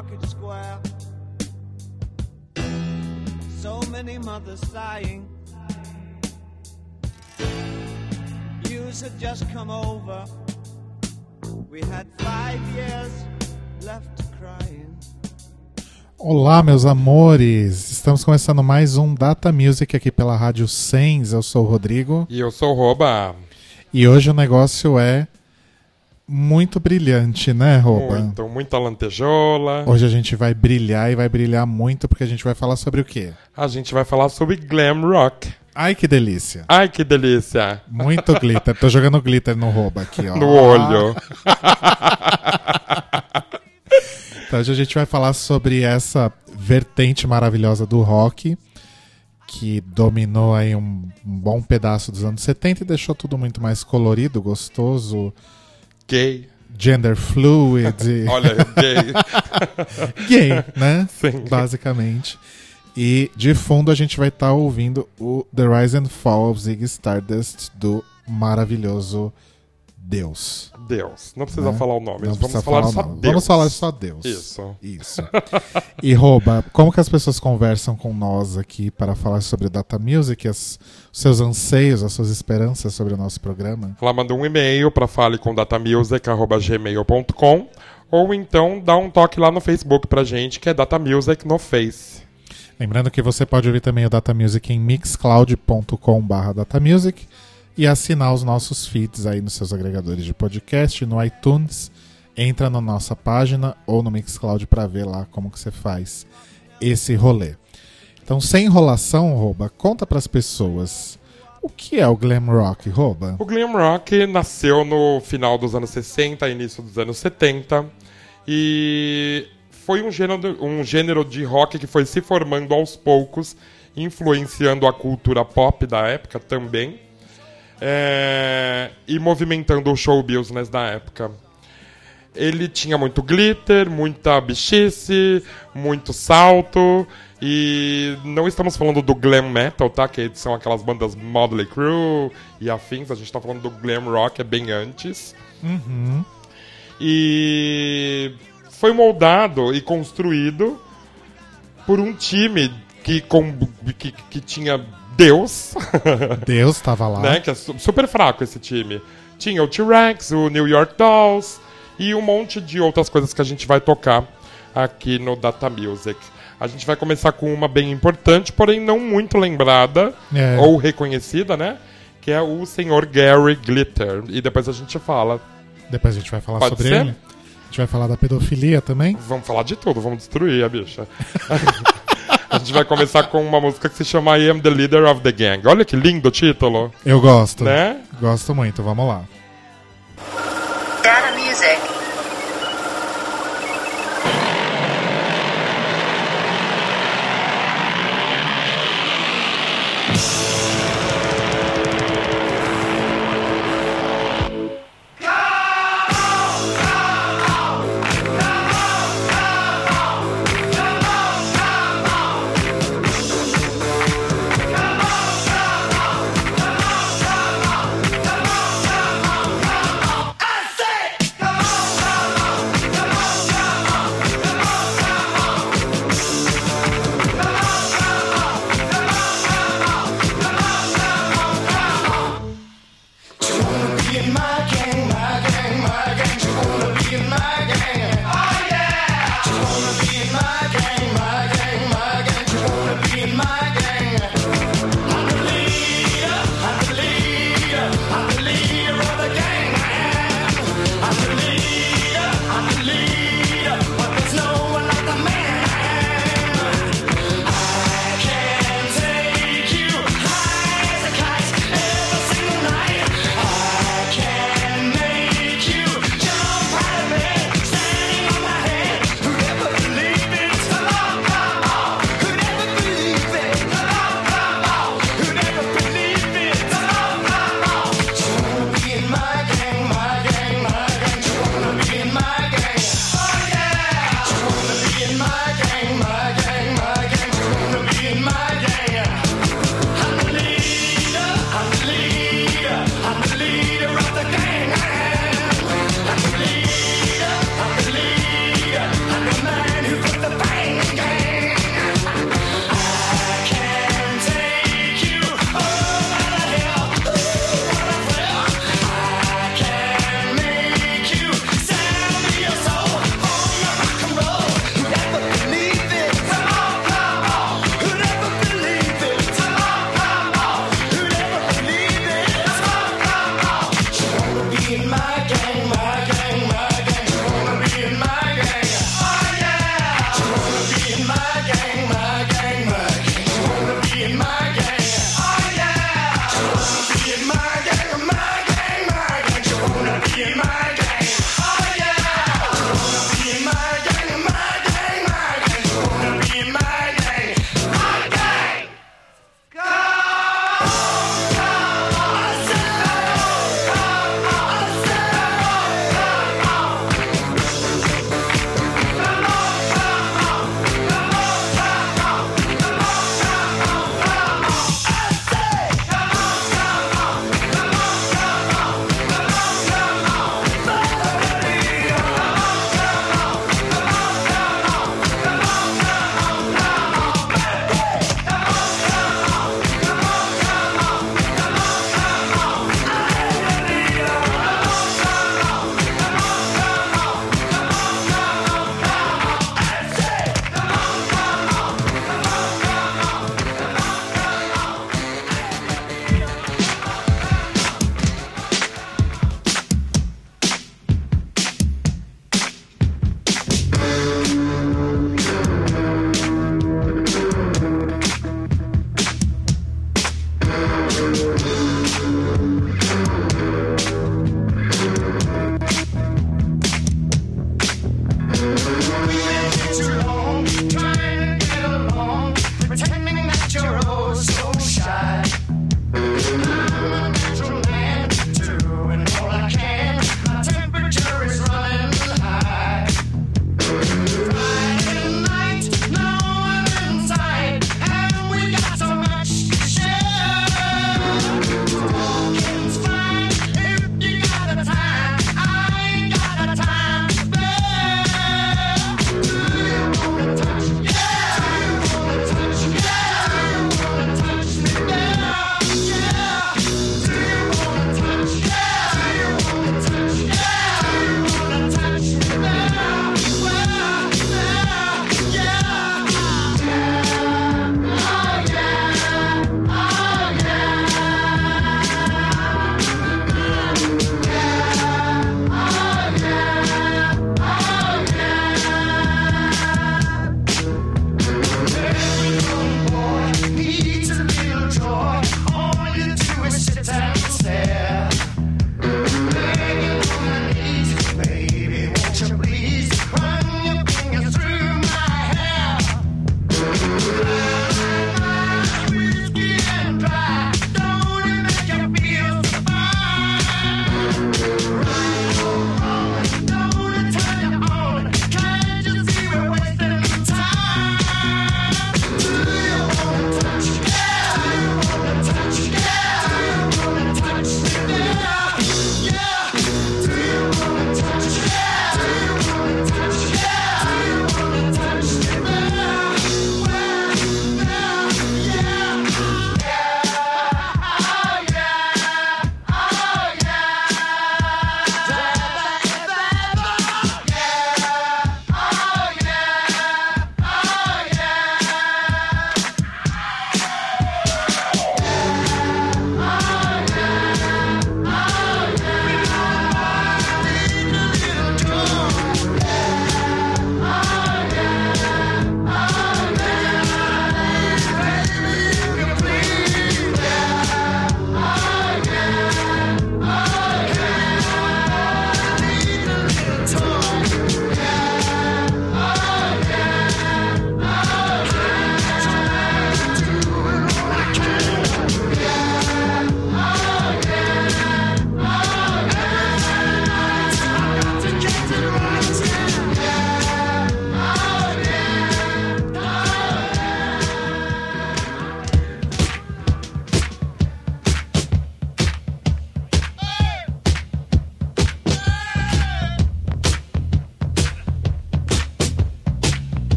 market square. So many mothers sighing. News had just come over. We had 5 years left crying. Olá, meus amores! Estamos começando mais um Data Music aqui pela Rádio Sens. Eu sou o Rodrigo. E eu sou o Roba. E hoje o negócio é muito brilhante, né, Roba? Muita lantejola. Hoje a gente vai brilhar e vai brilhar muito porque a gente vai falar sobre o quê? A gente vai falar sobre glam rock. Ai, que delícia! Ai, que delícia! Muito glitter. Tô jogando glitter no Roba aqui, ó. No olho. Então hoje a gente vai falar sobre essa vertente maravilhosa do rock que dominou aí um bom pedaço dos anos 70 e deixou tudo muito mais colorido, gostoso, Gay. gender fluid. Olha, gay. Gay, né? Sim. Basicamente. E de fundo a gente vai estar ouvindo o The Rise and Fall of Ziggy Stardust do maravilhoso Deus. Deus. Não precisa Né? falar o nome. Não Vamos precisa falar falar só o nome. Deus. Vamos falar só Deus. Isso. E Roba, como que as pessoas conversam com nós aqui para falar sobre Data Music, os seus anseios, as suas esperanças sobre o nosso programa? Ela manda um e-mail para falecoMdatamusic@gmail.com ou então dá um toque lá no Facebook pra gente, que é Data Music no Face. Lembrando que você pode ouvir também o Data Music em mixcloud.com/datamusic e assinar os nossos feeds aí nos seus agregadores de podcast, no iTunes. Entra na nossa página ou no Mixcloud para ver lá como que você faz esse rolê. Então, sem enrolação, Roba, conta para as pessoas o que é o glam rock, Roba? O glam rock nasceu no final dos anos 60, início dos anos 70 e foi um gênero de rock que foi se formando aos poucos, influenciando a cultura pop da época também. E movimentando o show business da época. Ele tinha muito glitter, muita bichice, muito salto. E não estamos falando do glam metal, tá? Que são aquelas bandas Motley Crue e afins. A gente tá falando do glam rock, é bem antes. Uhum. E foi moldado e construído por um time que tinha Deus. Deus estava lá. Né? Que é super fraco esse time. Tinha o T-Rex, o New York Dolls e um monte de outras coisas que a gente vai tocar aqui no Data Music. A gente vai começar com uma bem importante, porém não muito lembrada ou reconhecida, né? Que é o Sr. Gary Glitter. E depois a gente fala. Depois a gente vai falar Pode sobre ser? ele. A gente vai falar da pedofilia também. Vamos falar de tudo, vamos destruir a bicha. A gente vai começar com uma música que se chama I Am the Leader of the Gang. Olha que lindo o título. Eu gosto. Né? Gosto muito, vamos lá. Data Music.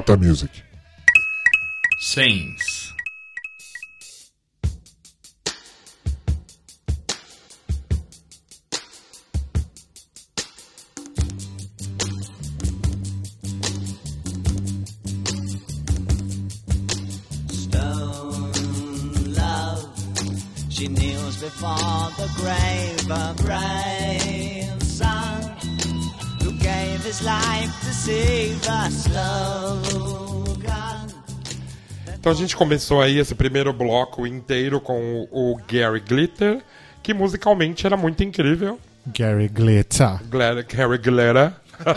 Data Music. Scenes. She kneels before the grave, a brave son who gave his life to save a slogan. Então a gente começou aí esse primeiro bloco inteiro com o Gary Glitter, que musicalmente era muito incrível. Gary Glitter. Gary Glitter.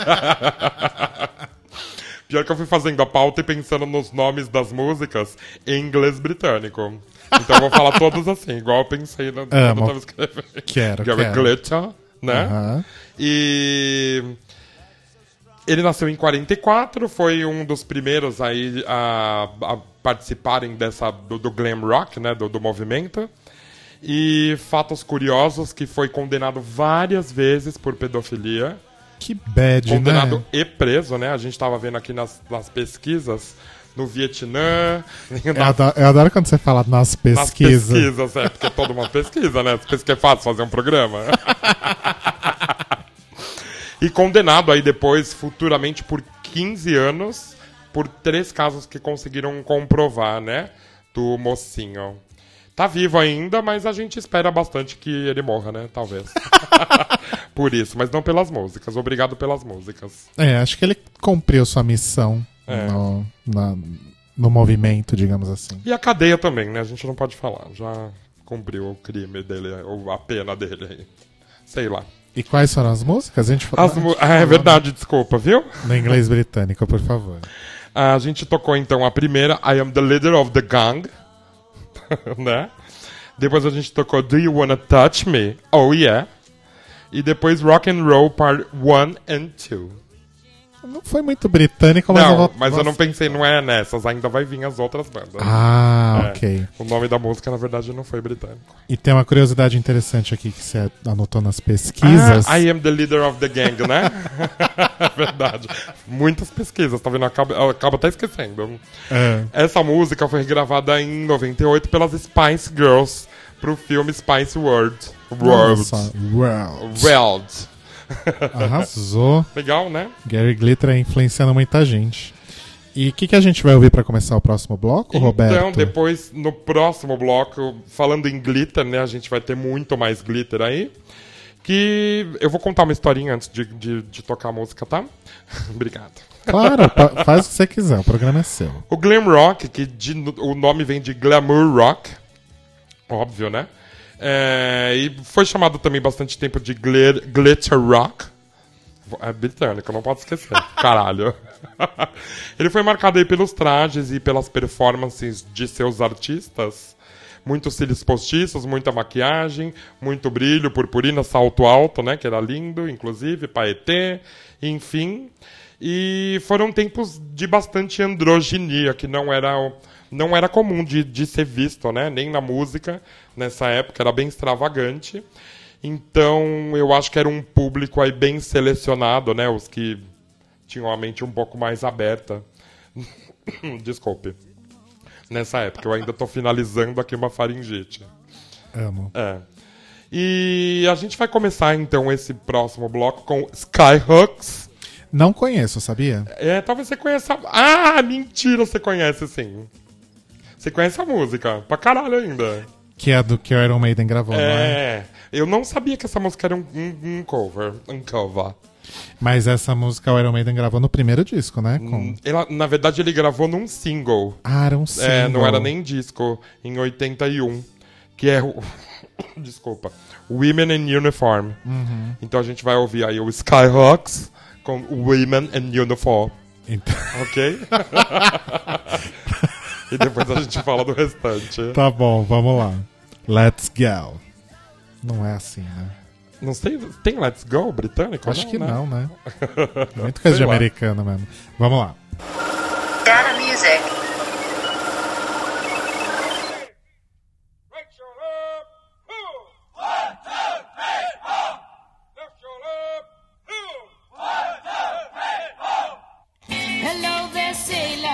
Pior que eu fui fazendo a pauta e pensando nos nomes das músicas em inglês britânico. Então eu vou falar todos assim, igual eu pensei quando eu tava escrevendo. Quero. Glitter, né? Uhum. E ele nasceu em 44, foi um dos primeiros aí a participarem do glam rock, né? Do movimento. E fatos curiosos, que foi condenado várias vezes por pedofilia. Que bad, condenado né? e preso, né? A gente tava vendo aqui nas pesquisas no Vietnã. Eu adoro quando você fala nas pesquisas. Nas pesquisas, porque é toda uma pesquisa, né? Você pensa que é fácil fazer um programa? E condenado aí depois, futuramente, por 15 anos, por 3 casos que conseguiram comprovar, né? Do mocinho. Tá vivo ainda, mas a gente espera bastante que ele morra, né? Talvez. Por isso, mas não pelas músicas. Obrigado pelas músicas. Acho que ele cumpriu sua missão no movimento, digamos assim. E a cadeia também, né? A gente não pode falar. Já cumpriu o crime dele, ou a pena dele aí. Sei lá. E quais foram as músicas? A gente falou, é verdade, desculpa, viu? No inglês britânico, por favor. A gente tocou então a primeira, I Am the Leader of the Gang. Né? Depois a gente tocou Do You Wanna Touch Me? Oh Yeah. E depois Rock and Roll Part 1 and 2. Não foi muito britânico, mas eu não pensei, não é nessas, ainda vai vir as outras bandas. Ok. O nome da música, na verdade, não foi britânico. E tem uma curiosidade interessante aqui que você anotou nas pesquisas. I Am the Leader of the Gang, né? Verdade. Muitas pesquisas, tá vendo? Eu acabo até esquecendo. Essa música foi gravada em 98 pelas Spice Girls pro filme Spice World. Arrasou. Legal, né? Gary Glitter influenciando muita gente. E o que a gente vai ouvir pra começar o próximo bloco, Roberto? Então, depois, no próximo bloco, falando em glitter, né? A gente vai ter muito mais glitter aí. Que eu vou contar uma historinha antes de tocar a música, tá? Obrigado. Claro, faz o que você quiser, o programa é seu. O glam rock, o nome vem de glamour rock, óbvio, né? E foi chamado também bastante tempo de glitter rock. É britânico, não pode esquecer. Caralho. Ele foi marcado aí pelos trajes e pelas performances de seus artistas. Muitos cílios postiços, muita maquiagem, muito brilho, purpurina, salto alto, né? Que era lindo, inclusive, paetê, enfim. E foram tempos de bastante androginia, que não era comum de ser visto, né? Nem na música, nessa época, era bem extravagante. Então, eu acho que era um público aí bem selecionado, né? Os que tinham a mente um pouco mais aberta. Desculpe. Nessa época, eu ainda tô finalizando aqui uma faringite. Amo. E a gente vai começar, então, esse próximo bloco com Skyhooks. Não conheço, sabia? Talvez você conheça... Ah, mentira, você conhece, sim. Você conhece a música, pra caralho ainda. Que é do que o Iron Maiden gravou, não é? Eu não sabia que essa música era um cover. Mas essa música o Iron Maiden gravou no primeiro disco, né? Na verdade, ele gravou num single. Era um single. Não era nem disco, em 81. Que é o... Desculpa. Women in Uniform. Uhum. Então a gente vai ouvir aí o Skyhooks com Women in Uniform. Então... Ok? E depois a gente fala do restante. Tá bom, vamos lá. Let's go. Não é assim, né? Não sei, tem Let's Go britânico? Acho que não, né? Muito coisa de americano mesmo. Vamos lá. Data Music. Hello there, sailor.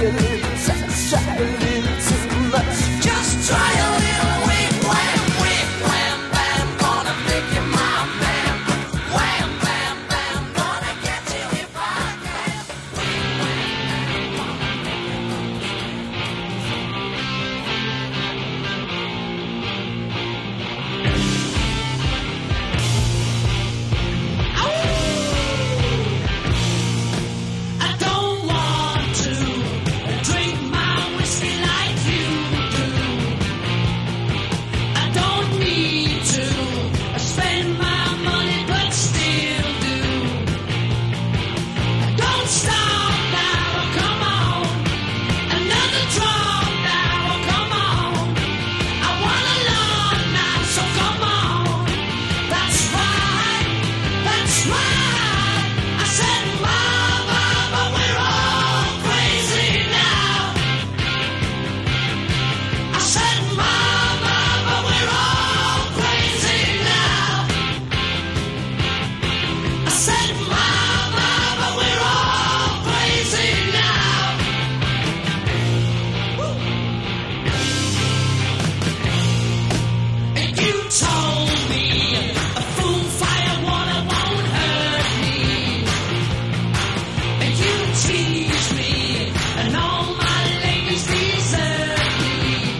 a little sex, try a little too much. Just try a little wig wham, bam, gonna make you my man. Wham, bam, bam, gonna get you if I can. I don't want to drink my whiskey like you do. I don't need to spend my money, but still do. Don't stop now, come on. Another drop now, come on. I want a lot now, so come on. That's right, that's right. I said, Mama, but we're all crazy now. I said, Mama, but we're all crazy now. I said, Mama, but we're all crazy now. And you told me a fool fire water won't hurt me. And you tease me, and all my ladies desert me.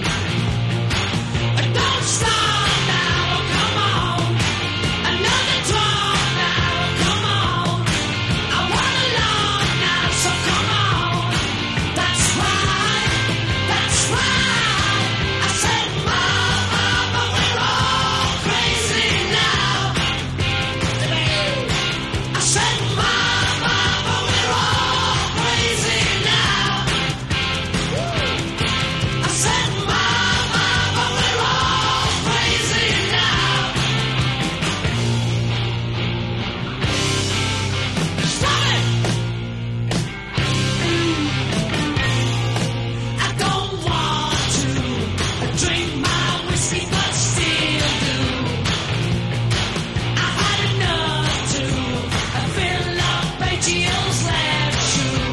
Don't stop now, come on. Another drop now, come on. I want a lot now, so come on. That's right, that's right. I said, Mama, but we're all crazy now. I said, Mama, but we're all crazy now. I said, Mama, but we're all crazy now. Stop it! I don't want to drink my whiskey, but still do. I've had enough to fill up ATL's lab shoe.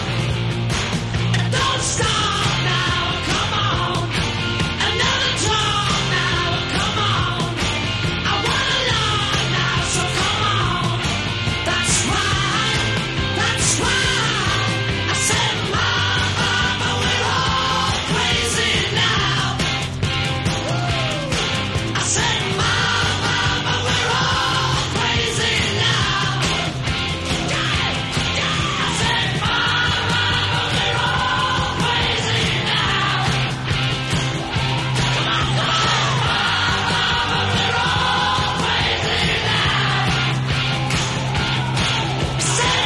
Don't stop now, come on. Another drop now, come on. I want a lot now, so come on. That's right, that's right. I said, Mama, but we're all crazy now. I said, Mama, but we're all crazy now. I said, Mama, but we're all crazy now. Come on, Mama, but we're all crazy now. I said,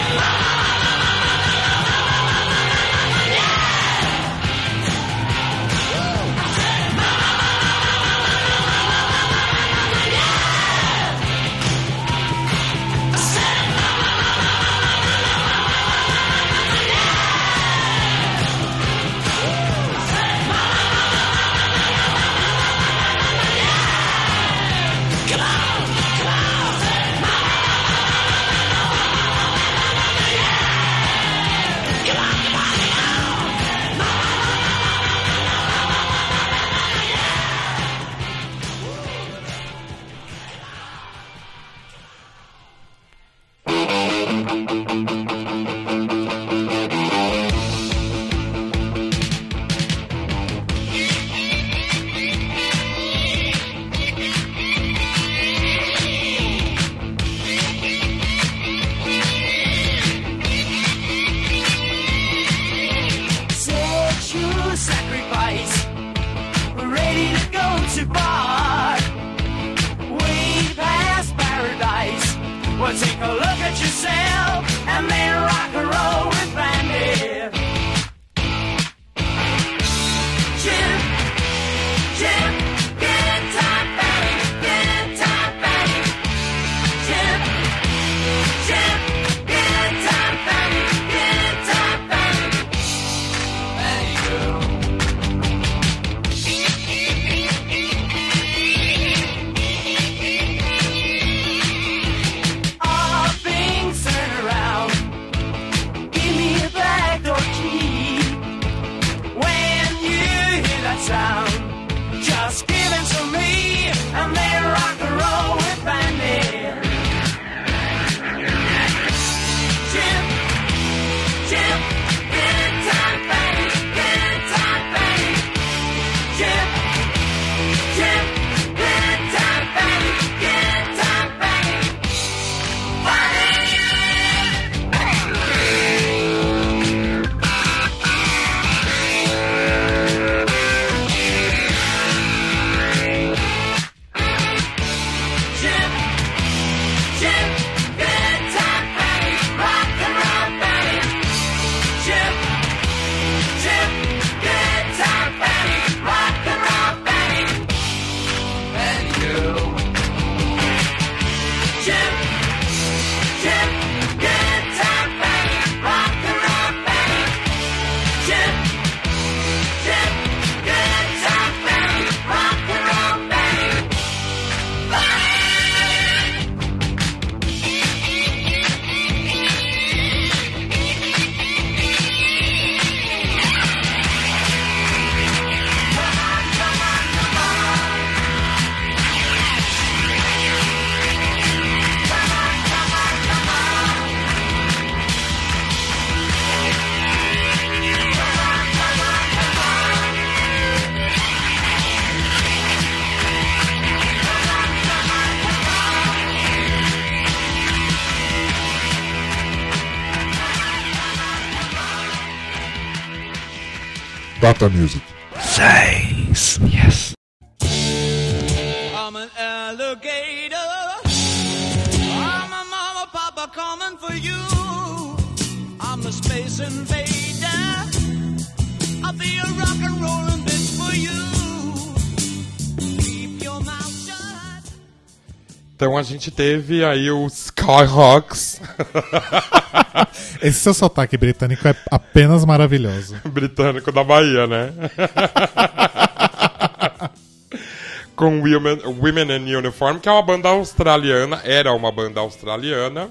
sexual sacrifice. We're ready to go to bar. Way past paradise. Well, take a look at yourself and then rock and roll with Brandy. Jim, Jim, get time, Betty, get time, Betty. Jim, Jim, get time, Betty, get time, Betty. Betty girl. All things turn around. Data Music. I'm an alligator. I'm a mama, papa coming for you. I'm a space invader. I'll be a rock and rollin' bitch for you. Keep your mouth shut. Então a gente teve aí o Skyhawks, Esse seu sotaque britânico é apenas maravilhoso. britânico da Bahia, né? Com Women in Uniform, que é uma banda australiana, era uma banda australiana,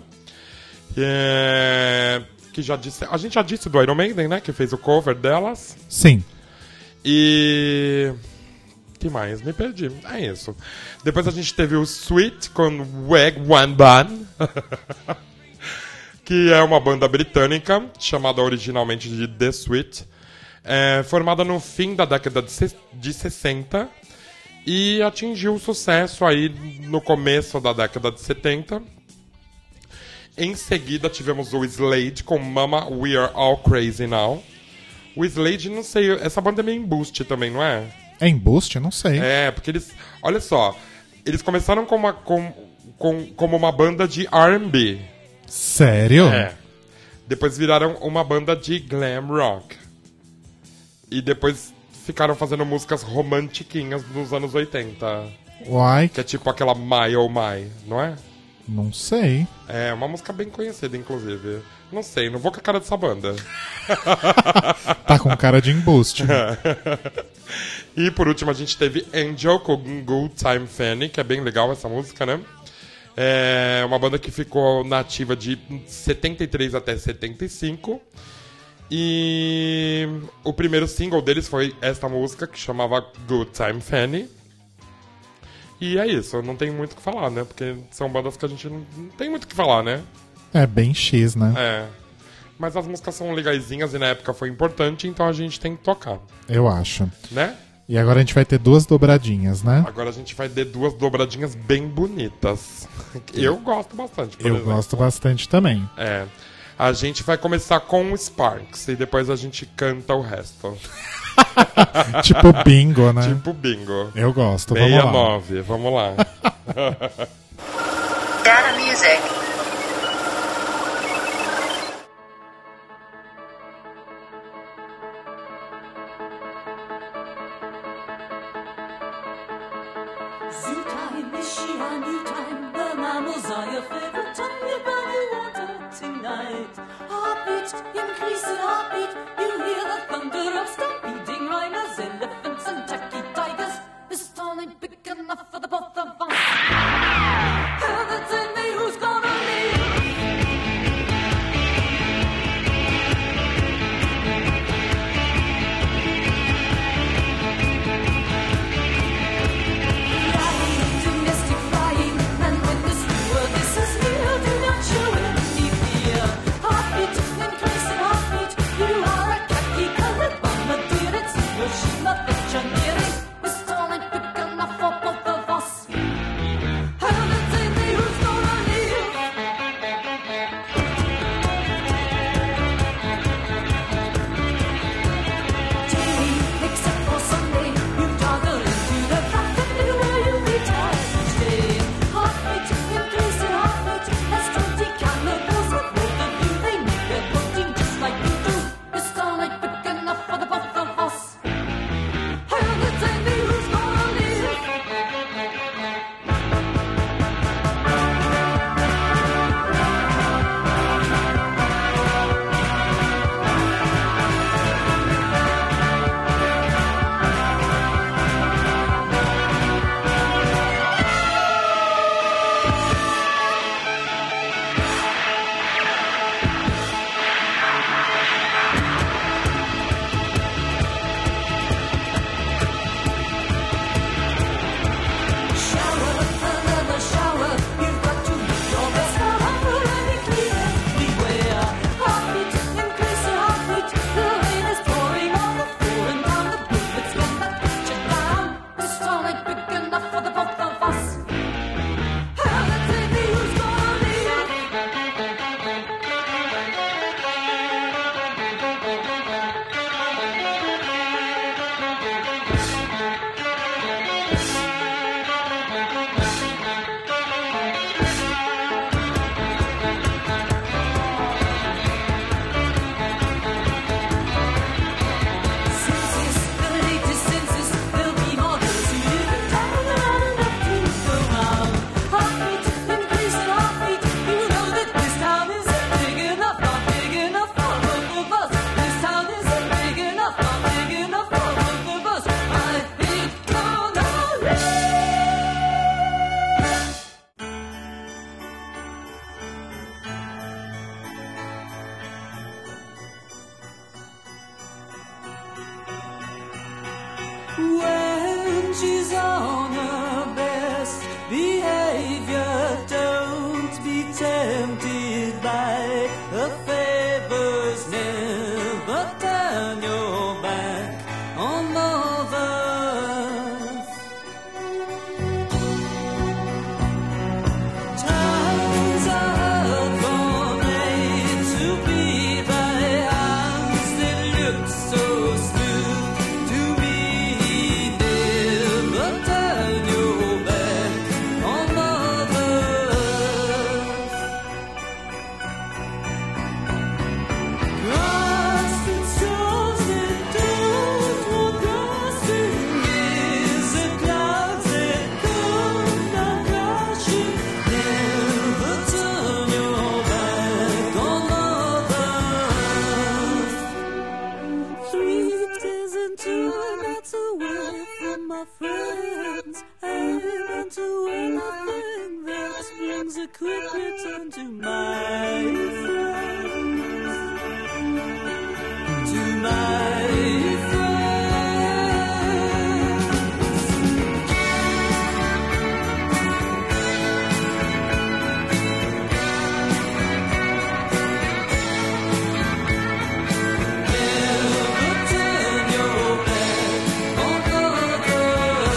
que já disse, a gente já disse do Iron Maiden, né, que fez o cover delas. Sim. E que mais? Me perdi. É isso. Depois a gente teve o Sweet com Weg One Ban, que é uma banda britânica chamada originalmente de The Sweet, formada no fim da década de 60 e atingiu sucesso aí no começo da década de 70. Em seguida tivemos o Slade com Mama We Are All Crazy Now. O Slade, não sei, essa banda é meio embuste também, não é? É embuste? Não sei. É, porque eles, olha só, eles começaram como uma banda de R&B. Sério? É. Depois viraram uma banda de glam rock. E depois ficaram fazendo músicas romantiquinhas nos anos 80. Uai, Que é tipo aquela My Oh My, não é? não sei. É uma música bem conhecida, inclusive. Não sei, não vou com a cara dessa banda. Tá com cara de embuste. E por último a gente teve Angel com Good Time Fanny, que é bem legal essa música, né? É uma banda que ficou na ativa de 73 até 75. E o primeiro single deles foi esta música, que chamava Good Time Fanny. E é isso, não tem muito o que falar, né? Porque são bandas que a gente não tem muito o que falar, né? É bem X, né? É. Mas as músicas são legaisinhas e na época foi importante, então a gente tem que tocar, Eu acho. né? E agora a gente vai ter duas dobradinhas, né? Agora a gente vai ter duas dobradinhas bem bonitas. Eu gosto bastante, por Eu exemplo. gosto bastante também. É. A gente vai começar com o Sparks e depois a gente canta o resto. Tipo bingo, né? Tipo bingo. Eu gosto, vamos lá. 69, vamos lá. Data Music. Zoo time, is she a new time? The mammals are your favorite time. You buy water tonight. Heartbeat, increasing heartbeat. You hear the thunder of stampeding rhinos, elephants, and tacky tigers. This town ain't big enough for the both of us. Heaven tell me who's gonna lead. Flying, domestic flying, and when this world this is near, do not show any fear. Heartbeat, increasing heartbeat. You are a When she's on her best behavior, don't be tempted by her favors. Never turn your back on mothers. Times are made to be by hands that look so smooth to me. Never turn your back on mothers. Grass that shows that don't walk crossing is the clouds that come down crashing. Never turn your back on mothers. 3 days into a night away from my friends, I ran to anything that brings a quick return to my friends. To my friends. Never turn your back on mothers.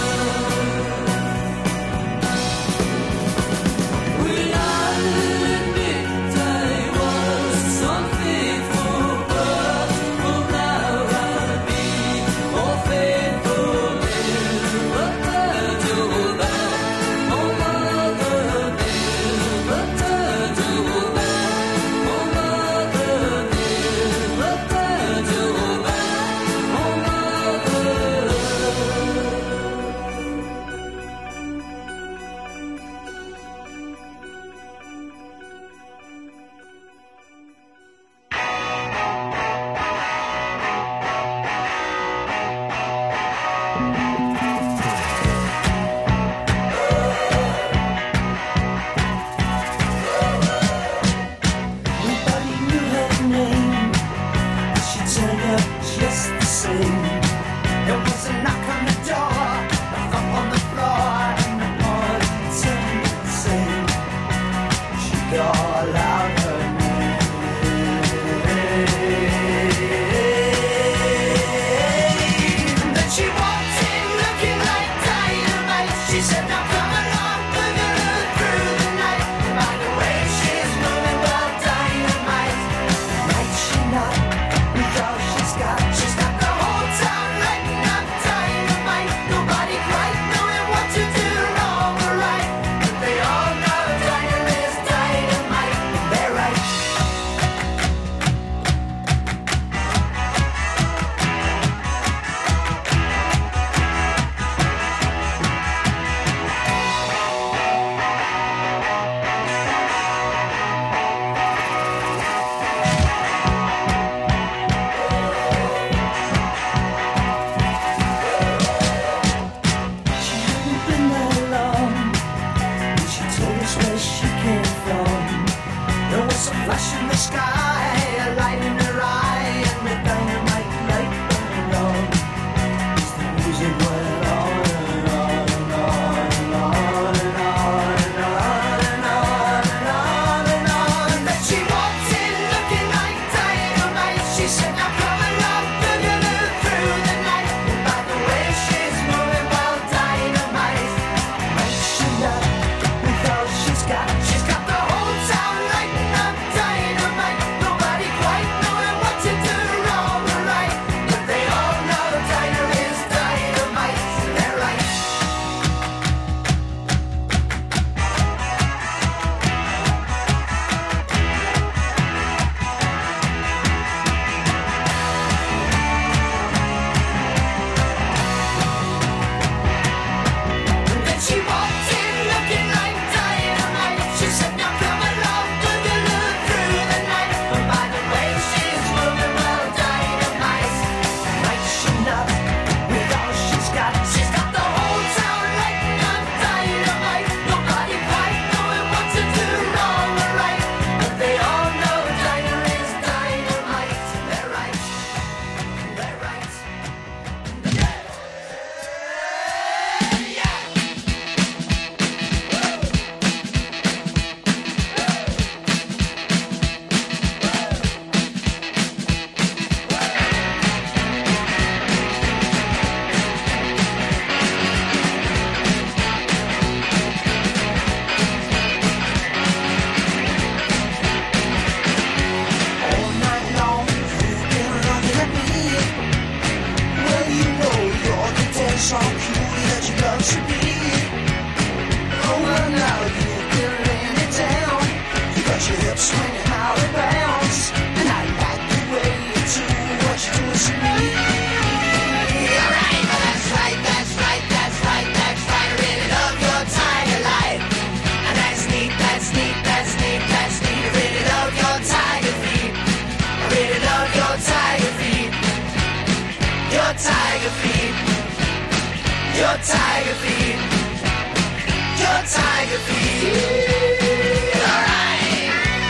tiger feet. Your tiger feet. Your tiger feet. Alright.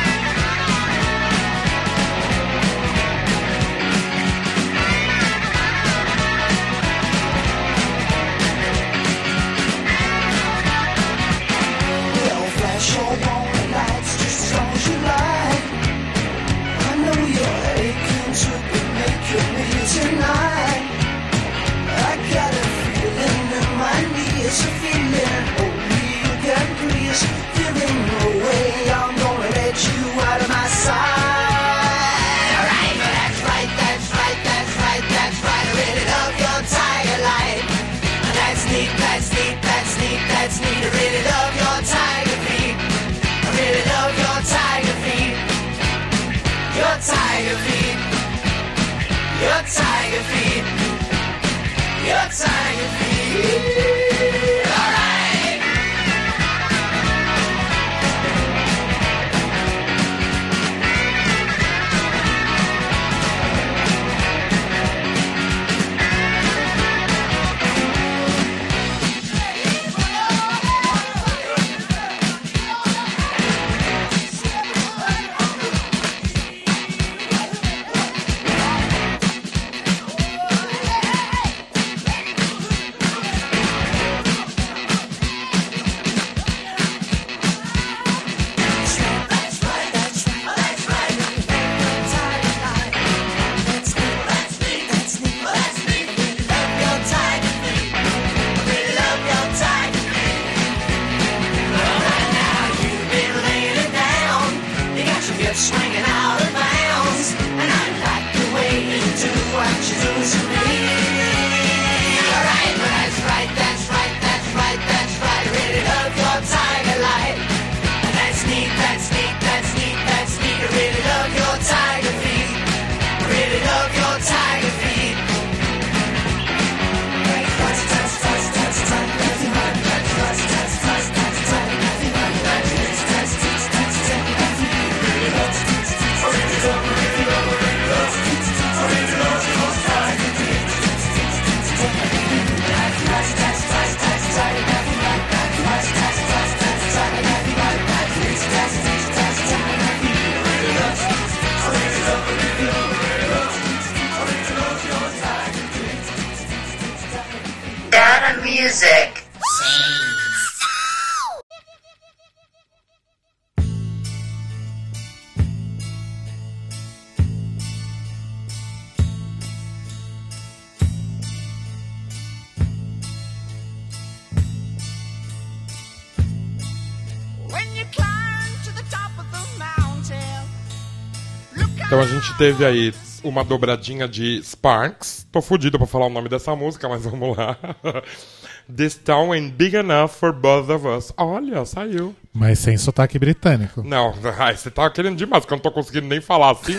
Well, flash your warning lights just as long as you like. I know you're aching to be making me tonight. I got a feeling in my knees, a feeling only you can please. Feeling no way, I'm gonna let you out of my sight. Alright, that's right, that's right, that's right, that's right. I really love your tiger light. That's neat, that's neat, that's neat, that's neat. I really love your tiger feet. I really love your tiger feet. Your tiger feet. Your tiger feet. Your tiger feet. Alright. Swinging out of bounds, and I like the way you do what you do to me. Alright, that's right, that's right, that's right, that's right. I really love your tiger light. That's neat, that's neat, that's neat, that's neat. I really love your tiger feet. I really love your tiger feet. Data Music. When you climb to the top of the mountain, look Então a gente teve aí uma dobradinha de Sparks. Tô fudido pra falar o nome dessa música, mas vamos lá. This Town Ain't Big Enough for Both of Us. Olha, saiu. Mas sem sotaque britânico. Não, ai, você tava querendo demais, porque eu não tô conseguindo nem falar assim.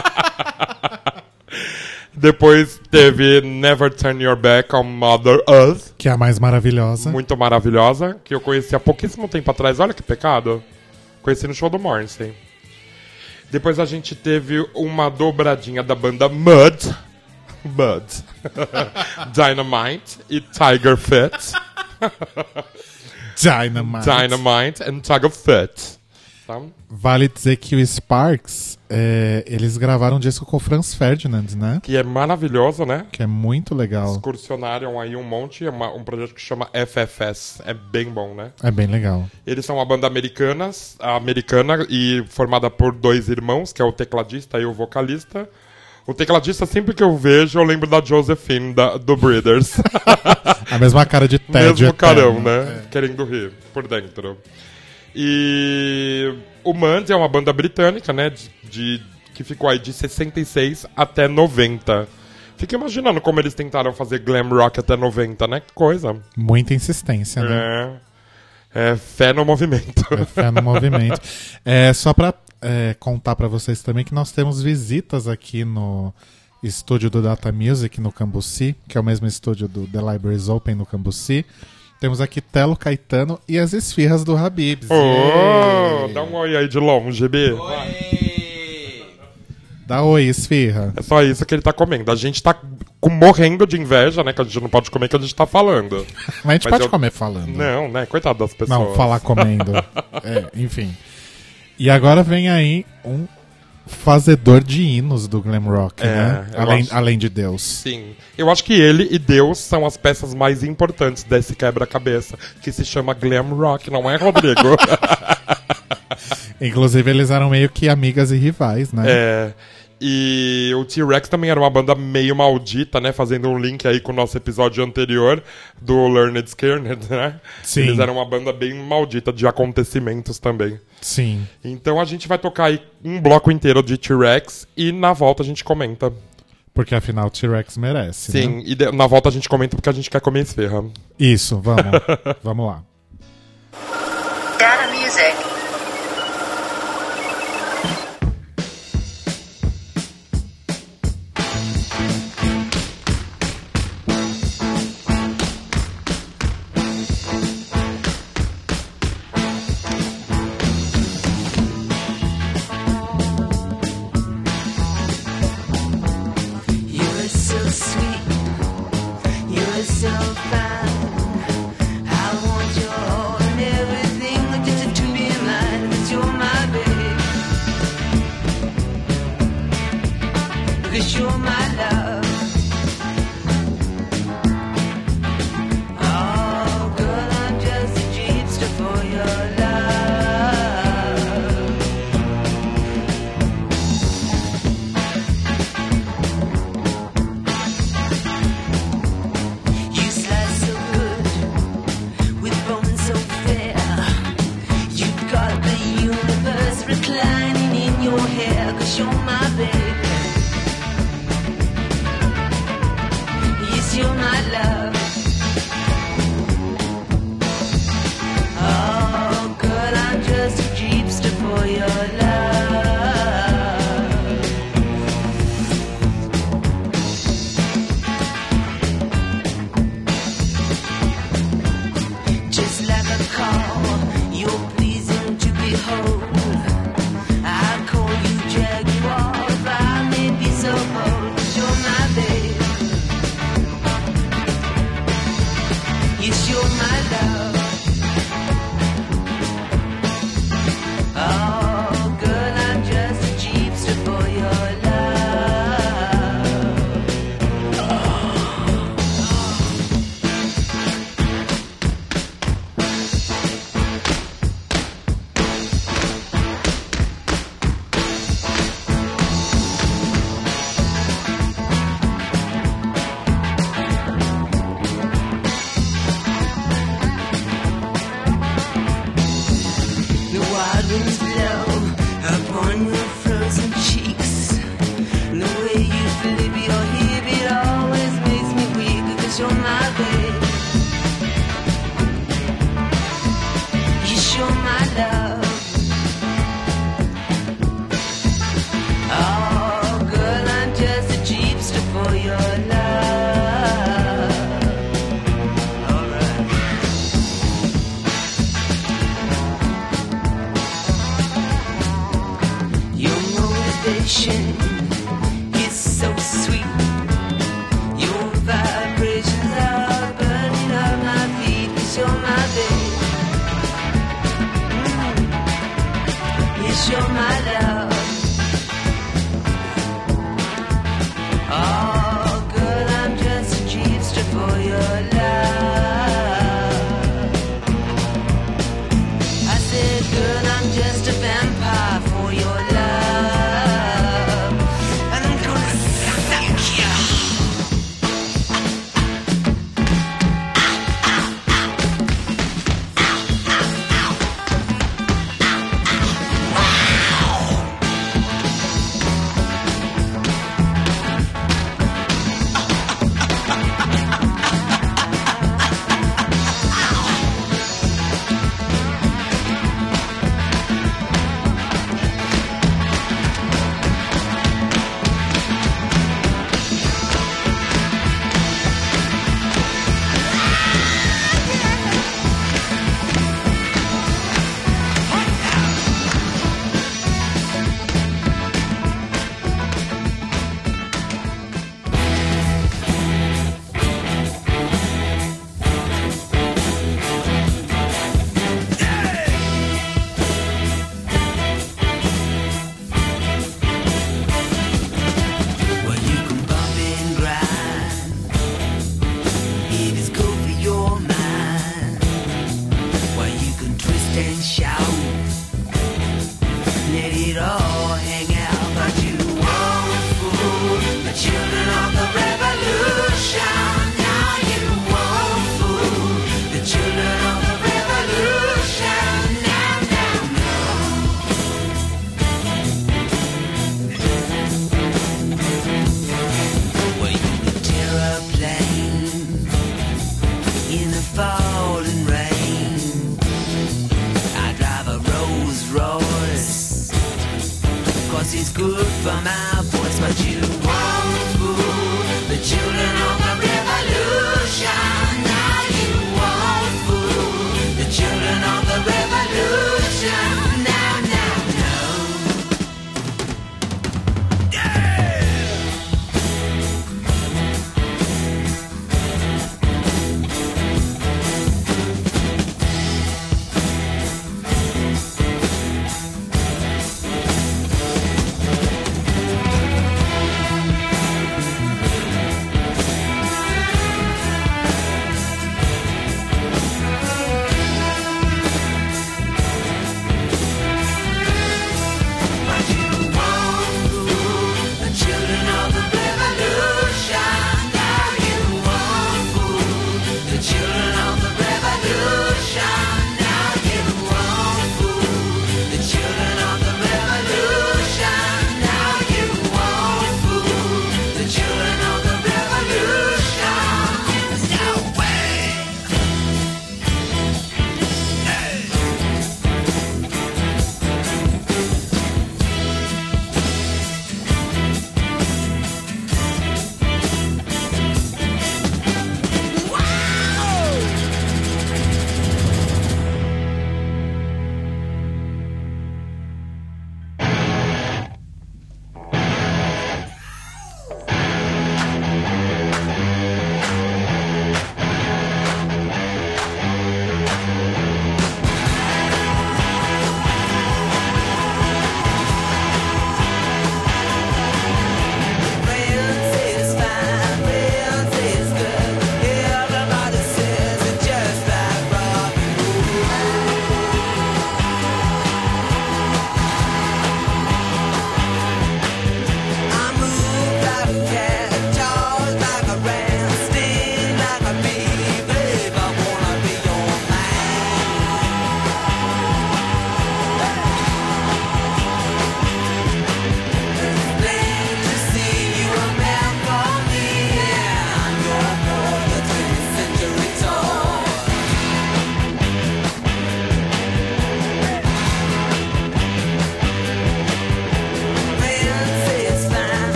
Depois teve Never Turn Your Back on Mother Earth. Que é a mais maravilhosa. Muito maravilhosa, que eu conheci há pouquíssimo tempo atrás. Olha que pecado. Conheci no show do Morrissey. Depois a gente teve uma dobradinha da banda Mud. Dynamite e Tiger Fit. Dynamite and Tiger Fit. Tá? Vale dizer que o Sparks, eles gravaram um disco com o Franz Ferdinand, né? Que é maravilhoso, né? Que é muito legal. Excursionaram aí um monte, um projeto que chama FFS. É bem bom, né? É bem legal. Eles são uma banda americana e formada por dois irmãos, que é o tecladista e o vocalista. O tecladista, sempre que eu vejo, eu lembro da Josephine, do Breeders. A mesma cara de tédio. Mesmo carão, eterno. né? Querendo rir por dentro. E o Mand é uma banda britânica, né? Que ficou aí de 66 até 90. Fica imaginando como eles tentaram fazer glam rock até 90, né? Que coisa. Muita insistência, né? É fé no movimento. É fé no movimento. Só pra contar pra vocês também que nós temos visitas aqui no estúdio do Data Music no Cambuci, que é o mesmo estúdio do The Libraries Open no Cambuci. Temos aqui Telo Caetano e as esfirras do Habib's. Oh, dá um oi aí de longe, B. Oi! Dá oi, esfirra. É só isso que ele tá comendo. A gente tá morrendo de inveja, né? Que a gente não pode comer, que a gente tá falando. Mas a gente Mas pode eu- comer falando. Não, né? Coitado das pessoas. Não, falar comendo. Enfim. E agora vem aí um fazedor de hinos do glam rock, né? eu acho. Além de Deus. Sim. Eu acho que ele e Deus são as peças mais importantes desse quebra-cabeça, que se chama glam rock, não é, Rodrigo? Inclusive, eles eram meio que amigas e rivais, né? É. E o T-Rex também era uma banda meio maldita, né? Fazendo um link aí com o nosso episódio anterior do Learned Skinner, né? Sim. Eles eram uma banda bem maldita de acontecimentos também. Sim. Então a gente vai tocar aí um bloco inteiro de T-Rex e na volta a gente comenta. Porque afinal o T-Rex merece. Né? Sim, e na volta a gente comenta porque a gente quer comer esfirra. Isso, vamos. Vamos lá. Data Music. You were so sweet, you were so fine. I want your all and everything, just to be mine, 'cause you're my baby, 'cause you're my love. Oh, girl, I'm just a dreamster for your love.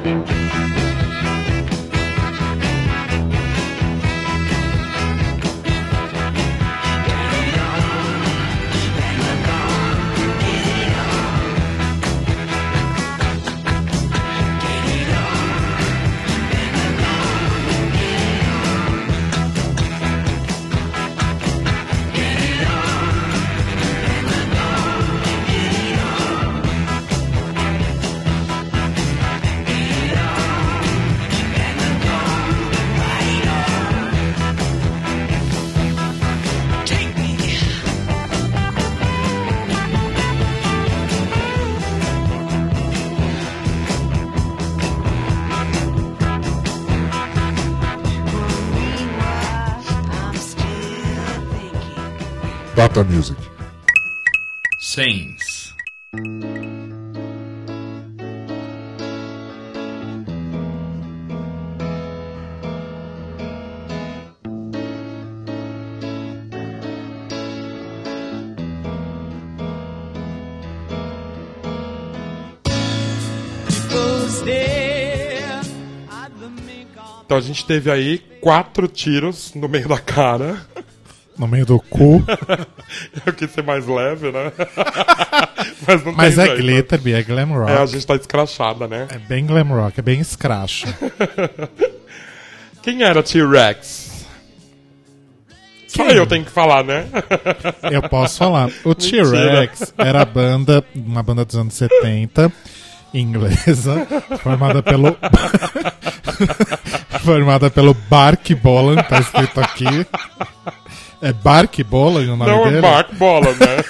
Data Music. Saints. Então a gente teve aí 4 tiros no meio da cara. No meio do cu. Eu quis ser mais leve, né? Mas não Mas tem é jeito. glitterby, é glam rock. É, a gente tá escrachada, né? É bem glam rock, é bem escracha. Quem era T-Rex? Só Quem? eu tenho que falar, né? Eu posso falar. O Mentira. T-Rex era uma banda dos anos 70, inglesa, formada pelo formada pelo Bark Bolan, tá escrito aqui. É Bark Bolan o nome Não, dele? é Mark Bola, né?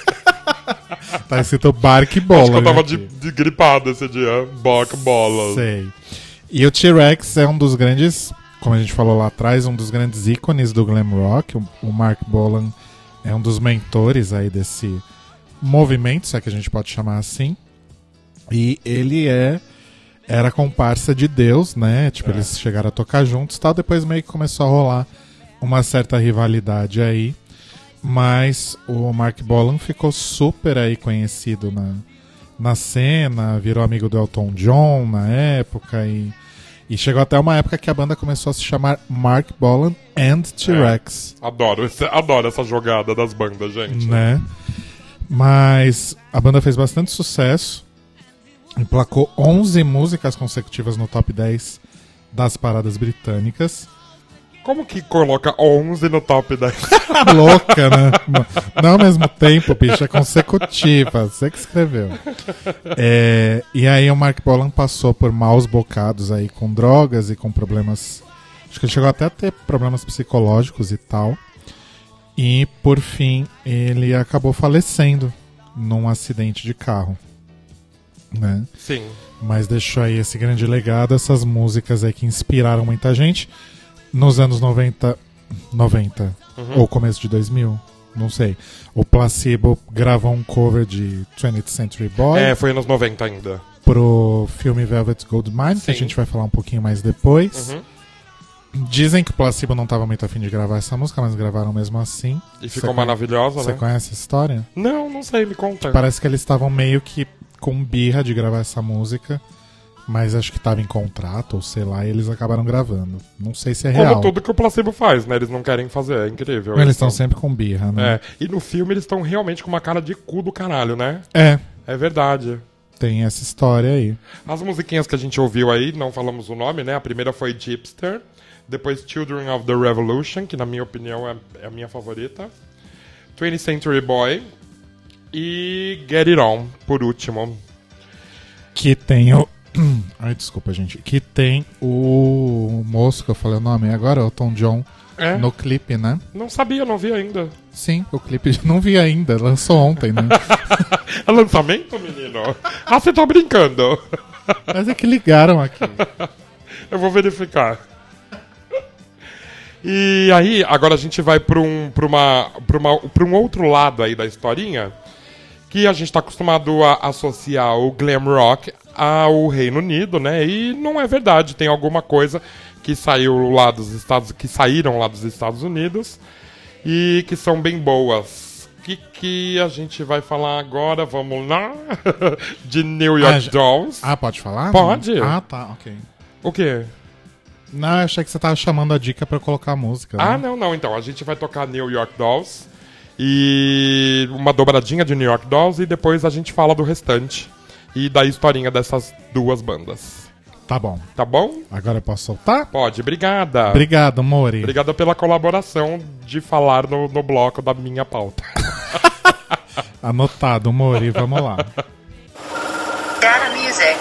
Tá escrito Bark Bolan. Acho que eu tava aqui. de gripado esse dia. Bark Bola. Sei. E o T-Rex é um dos grandes, como a gente falou lá atrás, um dos grandes ícones do glam rock. O Mark Bolan é um dos mentores aí desse movimento, se é que a gente pode chamar assim. E ele era comparsa de Deus, né? Tipo, eles chegaram a tocar juntos e tal. Depois meio que começou a rolar uma certa rivalidade aí. Mas o Mark Bolan ficou super aí conhecido na cena, virou amigo do Elton John na época e chegou até uma época que a banda começou a se chamar Mark Bolan and T-Rex. Adoro essa jogada das bandas, gente. Né? Mas a banda fez bastante sucesso, emplacou 11 músicas consecutivas no top 10 das paradas britânicas. Como que coloca 11 no top 10? Louca, né? Não ao mesmo tempo, bicho, é consecutiva. Você que escreveu. E aí o Mark Bolan passou por maus bocados aí com drogas e com problemas. Acho que ele chegou até a ter problemas psicológicos e tal. E por fim ele acabou falecendo num acidente de carro, né? Sim. Mas deixou aí esse grande legado, essas músicas aí que inspiraram muita gente. Nos anos 90 ou começo de 2000, não sei. O Placebo gravou um cover de 20th Century Boy Foi anos 90 ainda. pro filme Velvet Goldmine, que a Sim. gente vai falar um pouquinho mais depois. Dizem que o Placebo não estava muito afim de gravar essa música, mas gravaram mesmo assim. E ficou maravilhosa, Você né? conhece essa história? Não sei, me conta. Parece que eles estavam meio que com birra de gravar essa música, mas acho que estava em contrato, ou sei lá, e eles acabaram gravando. Não sei se é real. Como tudo que o Placebo faz, né? Eles não querem fazer, é incrível. Eles estão sempre com birra, né? E no filme eles estão realmente com uma cara de cu do caralho, né? É, É verdade. tem essa história aí. As musiquinhas que a gente ouviu aí, não falamos o nome, né? A primeira foi Gypster, depois Children of the Revolution, que na minha opinião é a minha favorita, 20th Century Boy e Get It On, por último. Que tem o... Ai, desculpa, gente. Que tem o moço que eu falei o nome agora, o Tom John, no clipe, né? Não sabia, não vi ainda. Sim, o clipe não vi ainda, lançou ontem, né? É lançamento, menino? Ah, você tá brincando. Mas é que ligaram aqui. Eu vou verificar. E aí, agora a gente vai pra um outro lado aí da historinha, que a gente tá acostumado a associar o glam rock ao Reino Unido, né? E não é verdade, tem alguma coisa que saíram lá dos Estados Unidos e que são bem boas. que a gente vai falar agora? Vamos lá? De New York Dolls. Pode falar? Pode. Tá, ok. O quê? Não, eu achei que você tava chamando a dica pra eu colocar a música. Né? Não. Então, a gente vai tocar New York Dolls e uma dobradinha de New York Dolls e depois a gente fala do restante e da historinha dessas duas bandas. Tá bom. Tá bom? Agora eu posso soltar? Pode, obrigada. Obrigado, Mori. Obrigado pela colaboração de falar no bloco da minha pauta. Anotado, Mori, vamos lá. Data Music.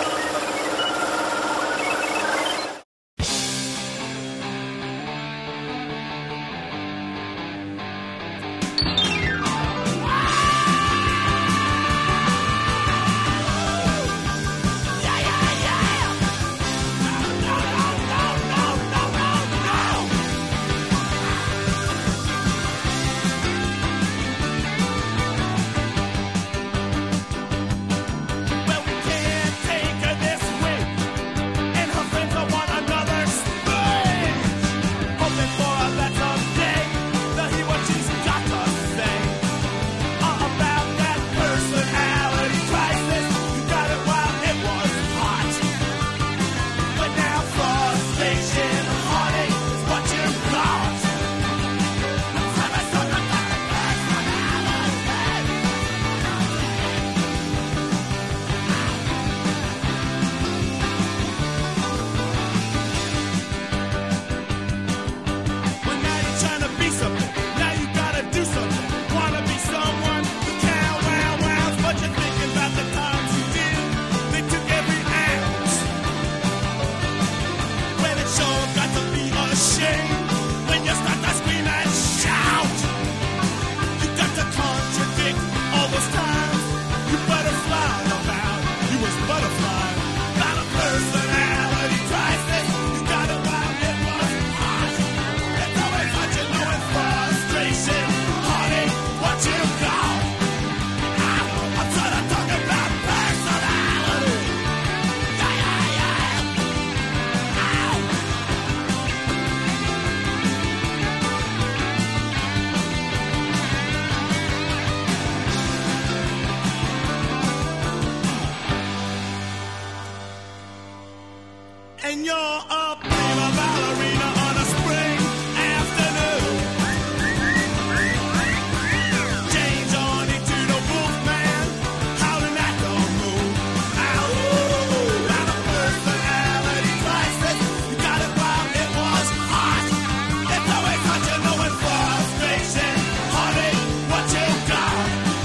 Well, we can't take her this way, and her friends are one another's thing. Hoping for a better day to hear what she's got to say about that personality crisis. You got it while it was hot, but now frustration, heartache is what you've got. But now you're trying to be something. Now you gotta do something. Wanna be someone who can wow, but you're thinking about the times you did. They took every ounce. Well, it sure got to be a shame when you start to scream and shout. You got to contradict all those times. You butterfly about. You was butterfly. Got a personality crisis. You got it while it was hot. It's always what you know in frustration, heartache, what you got. I'm trying to talk about personality. And you're a prima ballerina on a spring afternoon. Jane's on into the Wolfman, howling at the moon. Ow, out of personality crisis. You got it while it was hot. It's always hot, you know, in frustration, heartache, what you got.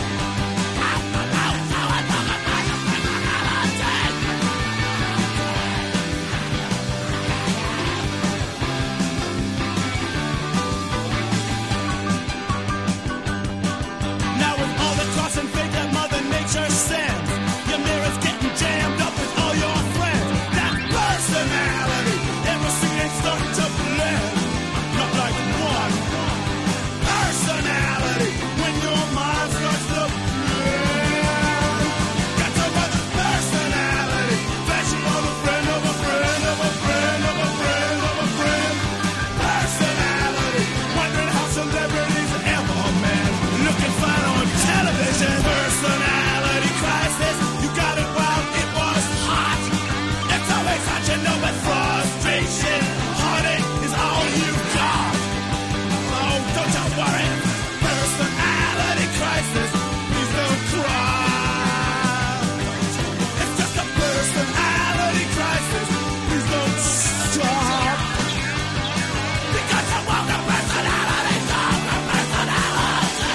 Now with all the cross and fate that Mother Nature sends, your mirror's getting jammed up with all your friends. That personality, everything ain't starting to blend. Not like one personality when your mind starts to blend. Got to run the personality, flashing on a friend of a friend of a friend of a friend of a friend. Personality, wondering how celebrities ever met. Looking fine on television. Personality crisis. You got it while it was hot. It's always hot, you know, but frustration, heartache is all you got. Oh, don't you worry. Personality crisis. Please don't cry. It's just a personality crisis. Please don't stop. Because you want the personality, not the personality.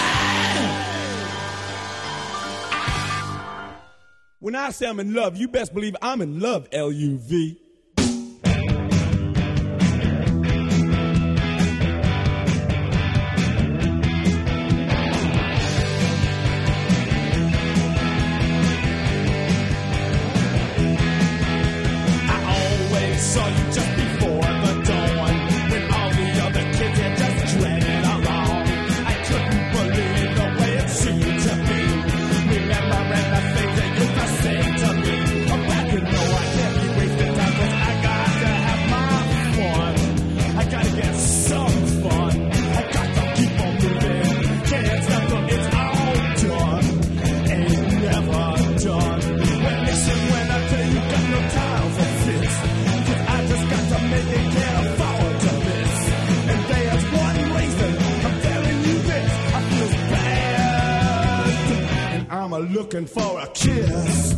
When I say I'm in love, you best believe I'm in love, L-U-V. I always saw you just before the dawn, when all the other kids had just dragging along. I couldn't believe the way it seemed to be. Remembering the things they used to say to me. I'm back, you know I can't be wasting time, 'cause I got to have my fun. I gotta get some fun. I got to keep on moving. Can't stop till it's all looking for a kiss.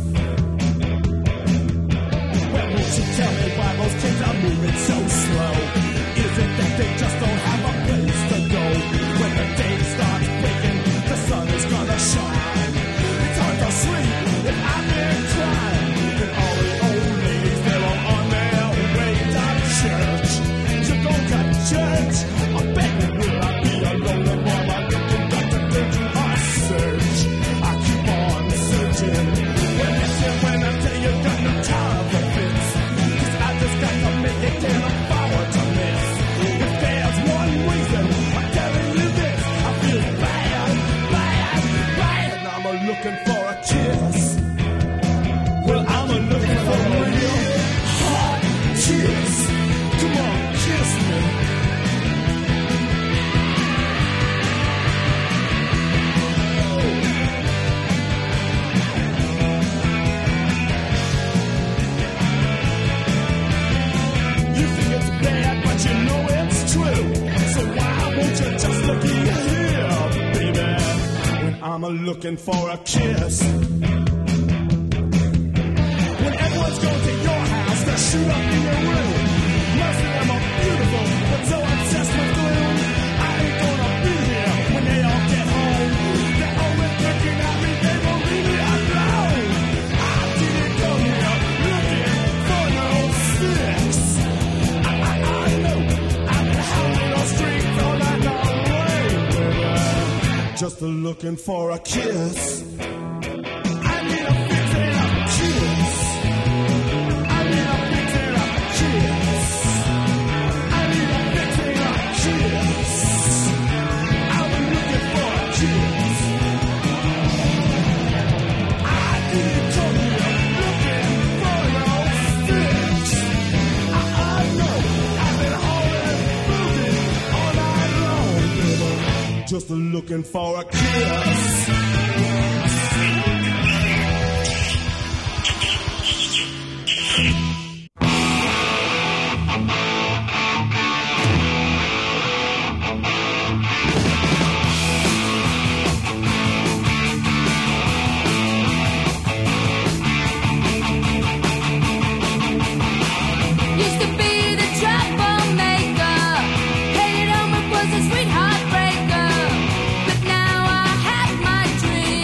Well, won't you tell me why those kids are moving so slow? Is it that they just don't have a place to go? When the day starts breaking, the sun is gonna shine. It's hard to sleep if I've been crying. And all the old ladies, they're all on their way to church. You go to church, I bet you will I be alone and more like looking back to dirty I search. I keep on searching. Well, listen when I tell you got no time for this. 'Cause I just got to make it till I'm forward to miss. If there's one reason I'm telling you this, I feel bad, bad, bad. And I'm looking for a kiss. Well, I'm looking for a real hot kiss. Come on, kiss me. You think it's bad, but you know it's true. So why won't you just look here, baby? When I'm looking for a kiss. When everyone's going to your house to shoot up in your room. Most of them are beautiful, but so obsessed with gloom. I ain't gonna be here when they all get home. They're always looking at me, they won't leave me alone. I didn't come here looking for no sex. I know I've been howling on streets all night long, baby. Just looking for a kiss. I need a fix and a kiss. I need a fix and a kiss. I need a fix and a kiss. I'm looking for a kiss. I didn't come here looking for no fix. I know I've been hauling, moving all night long, baby. Just looking for a kiss. Used to be the troublemaker, hated home was a sweet heartbreaker. But now I have my dream.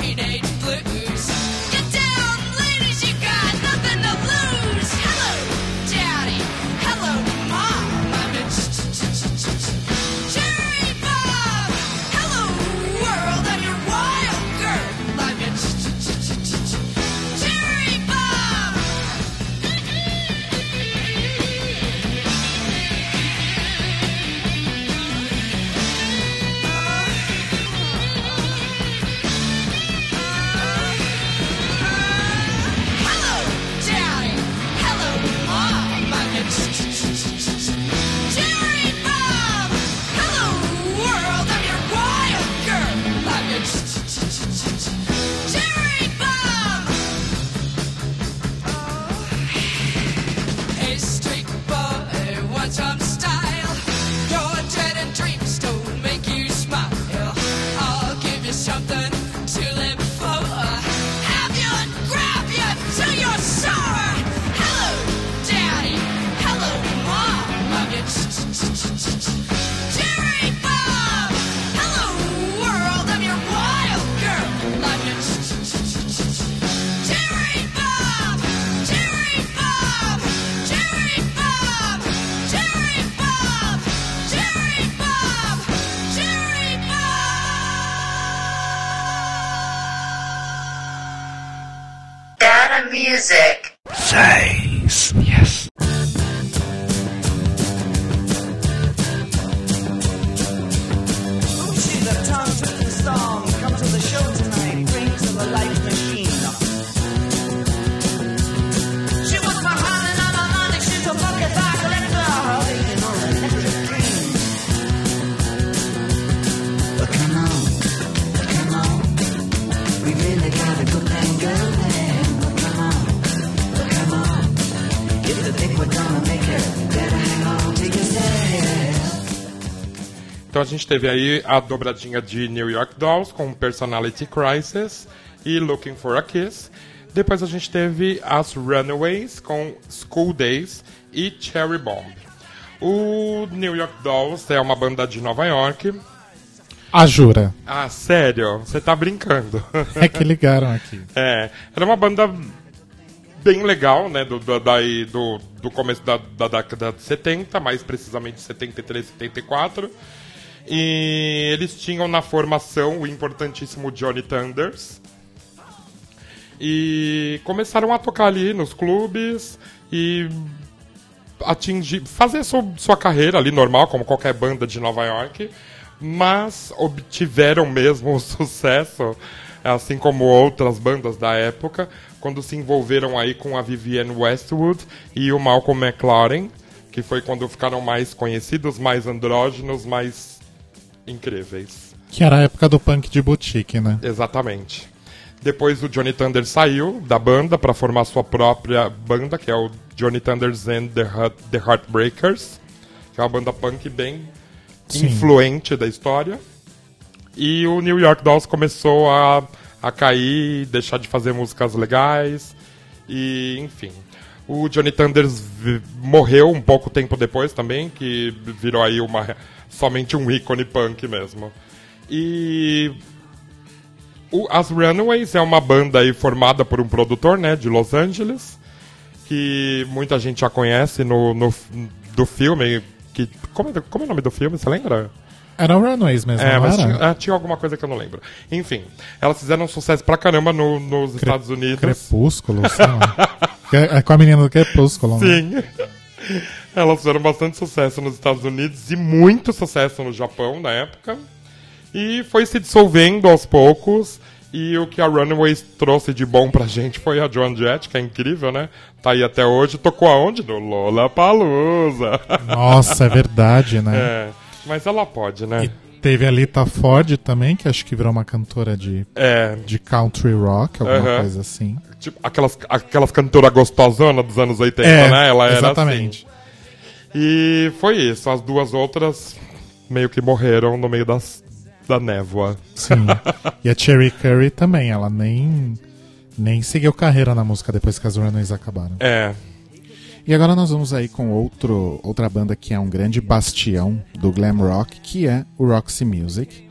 teenage blues. Get down, ladies, you got nothing to lose. Hello, Daddy. Hello, Mom. I'm in Cherry Bob. Hello, world. I'm your wild girl. I'm in Cherry Bob. Hello, Daddy. Hello, Mom. I'm in Cherry Bob. Hello, world. I'm your wild girl. I'm in Cherry Bob. Hey, street boy, what's some style? Your dread and dreams don't make you smile. I'll give you something to live for. Have you and grab you till you're sore. Hello, Daddy. Hello, Mom. I'm your Cherry Bob. Hello, world. I'm your wild girl. I'm your Cherry Bob. Cherry Bob. Cherry Bob. Cherry Bob. Cherry Bob. Cherry Bob. Data Music. She's a tongue-twisting song. Come to the show tonight. Rings of a light machine. She wants my heart and all my money. She's a bucket bar collector. Waiting on an electric dream. But come on. We really got a good thing going. But come on. If you think we're gonna make it, better hang on to yourself. Então a gente teve aí a dobradinha de New York Dolls com Personality Crisis e Looking for a Kiss. Depois a gente teve as Runaways com School Days e Cherry Bomb. O New York Dolls é uma banda de Nova York. Ah, jura? Ah, sério? Você tá brincando? É que ligaram aqui. É, era uma banda bem legal, né, do começo da década de 70, mais precisamente 73, 74. E eles tinham na formação o importantíssimo Johnny Thunders. E começaram a tocar ali nos clubes e fazer sua carreira ali normal, como qualquer banda de Nova York, mas obtiveram mesmo o sucesso, assim como outras bandas da época, quando se envolveram aí com a Vivienne Westwood e o Malcolm McLaren, que foi quando ficaram mais conhecidos, mais andrógenos, mais incríveis. Que era a época do punk de boutique, né? Exatamente. Depois o Johnny Thunders saiu da banda para formar sua própria banda, que é o Johnny Thunders and the Heartbreakers, que é uma banda punk bem influente da história. E o New York Dolls começou a cair, deixar de fazer músicas legais, e enfim. O Johnny Thunders morreu um pouco tempo depois também, que virou aí somente um ícone punk mesmo. E as Runaways é uma banda aí formada por um produtor, né, de Los Angeles, que muita gente já conhece do filme. Como é o nome do filme, você lembra? Era o Runaways mesmo, não mas era? tinha alguma coisa que eu não lembro. Enfim, elas fizeram um sucesso pra caramba nos Estados Unidos. Crepúsculo, sei lá. É com a menina do Crepúsculo, né? Sim. Elas fizeram bastante sucesso nos Estados Unidos e muito sucesso no Japão na época. E foi se dissolvendo aos poucos. E o que a Runaways trouxe de bom pra gente foi a Joan Jett, que é incrível, né? Tá aí até hoje. Tocou aonde? No Lollapalooza. Nossa, é verdade, né? É, mas ela pode, né? E teve a Lita Ford também, que acho que virou uma cantora de country rock, alguma coisa assim. Tipo, aquelas cantoras gostosonas dos anos 80, né? Ela era exatamente. Assim. E foi isso. As duas outras meio que morreram no meio da névoa. Sim. E a Cherry Curry também, ela nem seguiu carreira na música depois que as Runaways acabaram. É. E agora nós vamos aí com outra banda que é um grande bastião do glam rock, que é o Roxy Music,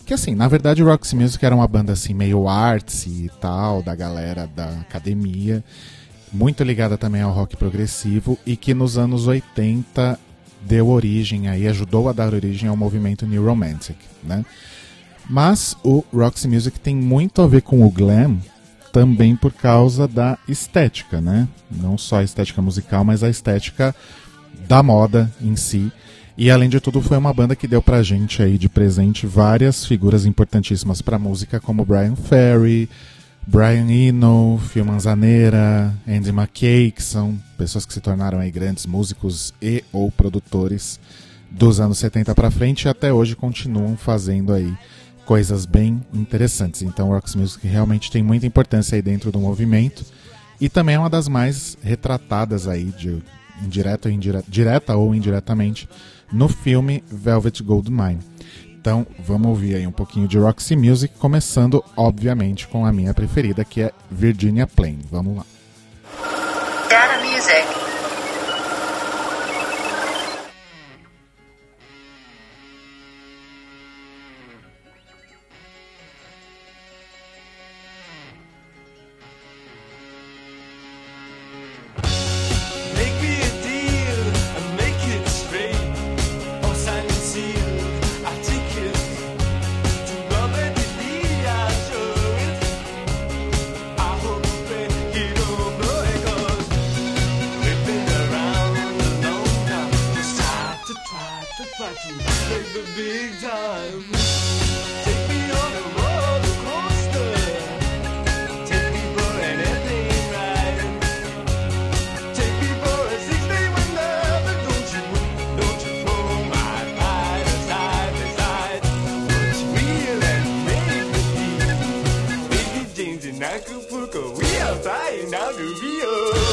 Que assim, na verdade o Roxy Music era uma banda assim meio artsy e tal, da galera da academia, muito ligada também ao rock progressivo e que nos anos 80 deu origem aí, ajudou a dar origem ao movimento New Romantic, né? Mas o Roxy Music tem muito a ver com o glam também por causa da estética, né? Não só a estética musical, mas a estética da moda em si. E além de tudo foi uma banda que deu pra gente aí de presente várias figuras importantíssimas pra música, como Brian Ferry, Brian Eno, Phil Manzanera, Andy McKay, que são pessoas que se tornaram aí grandes músicos e ou produtores dos anos 70 pra frente e até hoje continuam fazendo aí coisas bem interessantes. Então o Roxy Music realmente tem muita importância aí dentro do movimento e também é uma das mais retratadas aí de direta ou indiretamente no filme Velvet Goldmine. Então vamos ouvir aí um pouquinho de Roxy Music, começando obviamente com a minha preferida, que é Virginia Plain. Vamos lá. Data Music. Make me a deal and make it straight. Oh, sign and seal, I take it. To love and believe, I show it. I hope that you don't know it, 'cause we've been around a long time. Just try to make the big time. Take me on a roller coaster. Take me for an airplane ride. Take me for a 6-day whenever, don't you throw my pride aside. What's real and make believe? Baby James in Acapulco, we are flying down to Rio.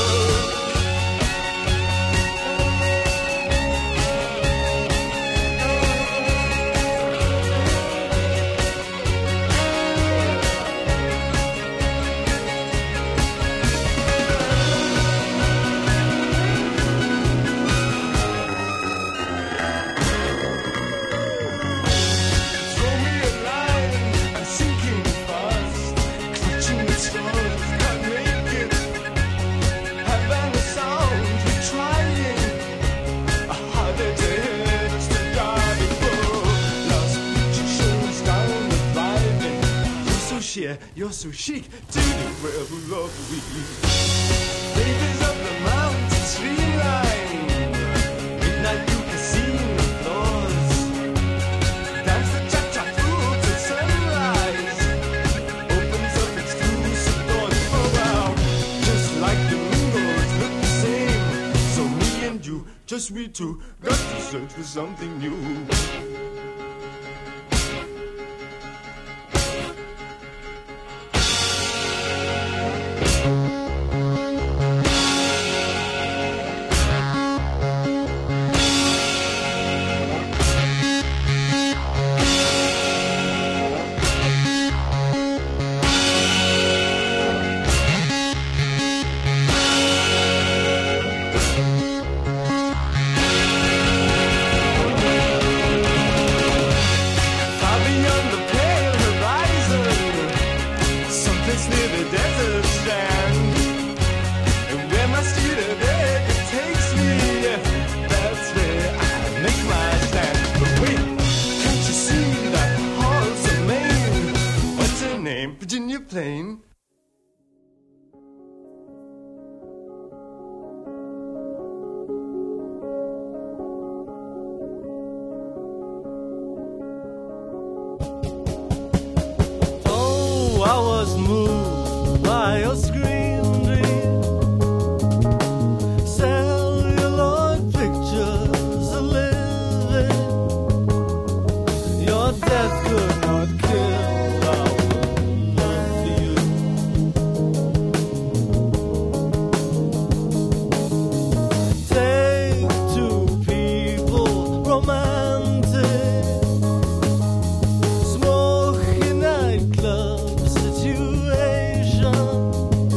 Throw me a line, I'm sinking fast. Clutching the stars, can't make it. Havana sound, we're trying. A harder to hit, to drive it full. Lost picture shows down the driving. You're so sheer, you're so chic. To the world who love we. Ladies up the mountain streamline. Midnight you casino floors. Dance the cha-cha through till sunrise. Opens up exclusive doors for wow. Just like the windows look the same. So me and you, just we two, got to search for something new. Far beyond the pale horizon, someplace near the desert strand. And where my student bed takes me, that's where I make my stand. But wait, can't you see that horse of Maine? What's her name? Virginia Plain. Oh, I was moved by your scream dream. Celluloid pictures of living. Your death could not kill our love for you. Take two people, romantic. Smoky nightclub situation.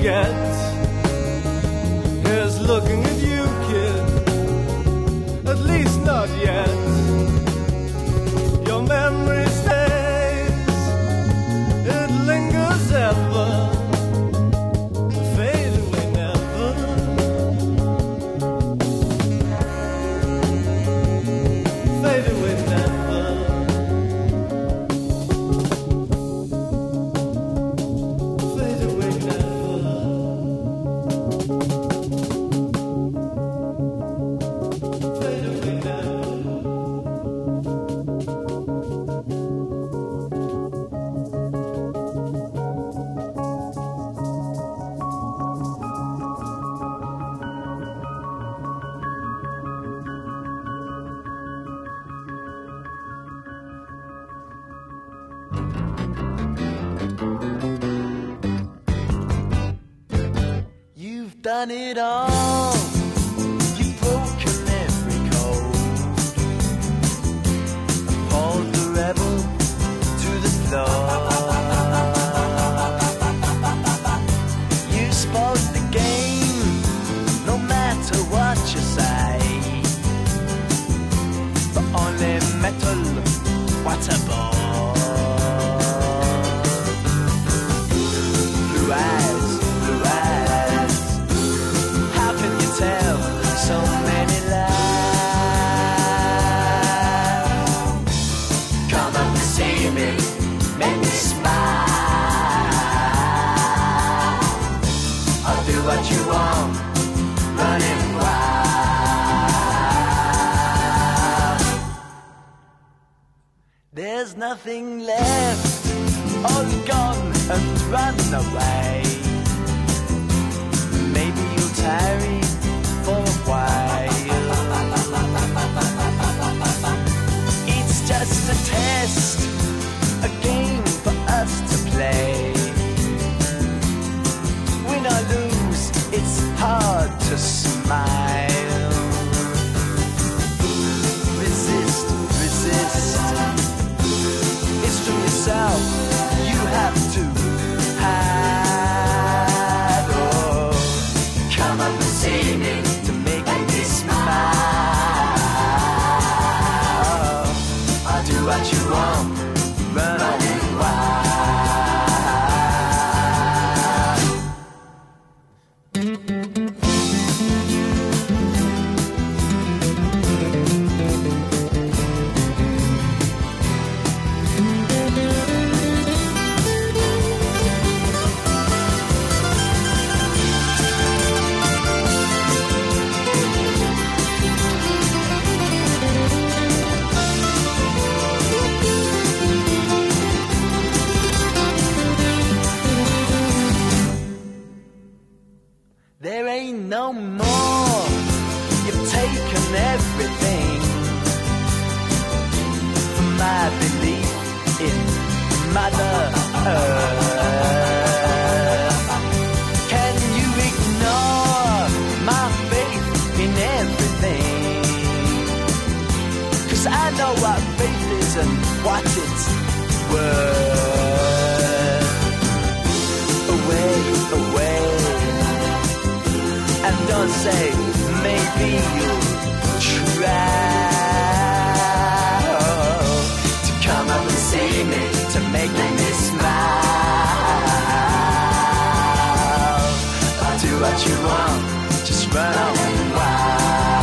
forget is looking at you, kid. At least not yet. Your memory stays, it lingers ever. Fade away never. Fade away never. Fade away never. Fade away never. You've done it all. You've broken every code. Hauled the rebel to the floor. You spoke the game, no matter what you say. But only metal, what a bore. Blue eyes, blue eyes. How can you tell so many lies? Come up to see me, make me smile. I'll do what you want, running wild. There's nothing left, all gone and run away. Maybe you'll tarry for a while. It's just a test, a game for us to play. Win or lose, it's hard to smile. Resist, resist. It's from yourself you have to hide. Oh, come up and see me to make me smile. I'll do what you want, running wild. There ain't no more. You've taken everything from my belief in Mother Earth. Can you ignore my faith in everything? 'Cause I know what faith is and what it's worth. Away, away. And don't say, maybe you'll try to come up and see me, to make me smile. I'll do what you want, just run away wild.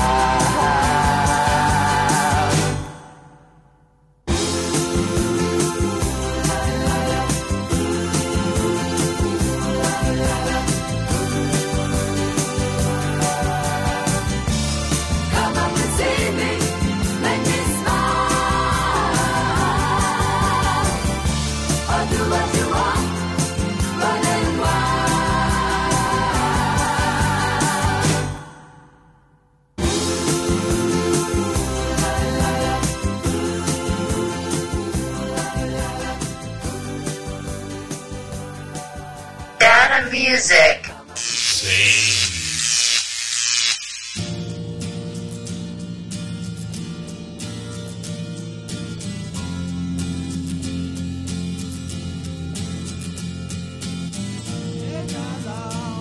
Come up and see me, make me smile. I'll do what you want, running wild. Data Music. It does all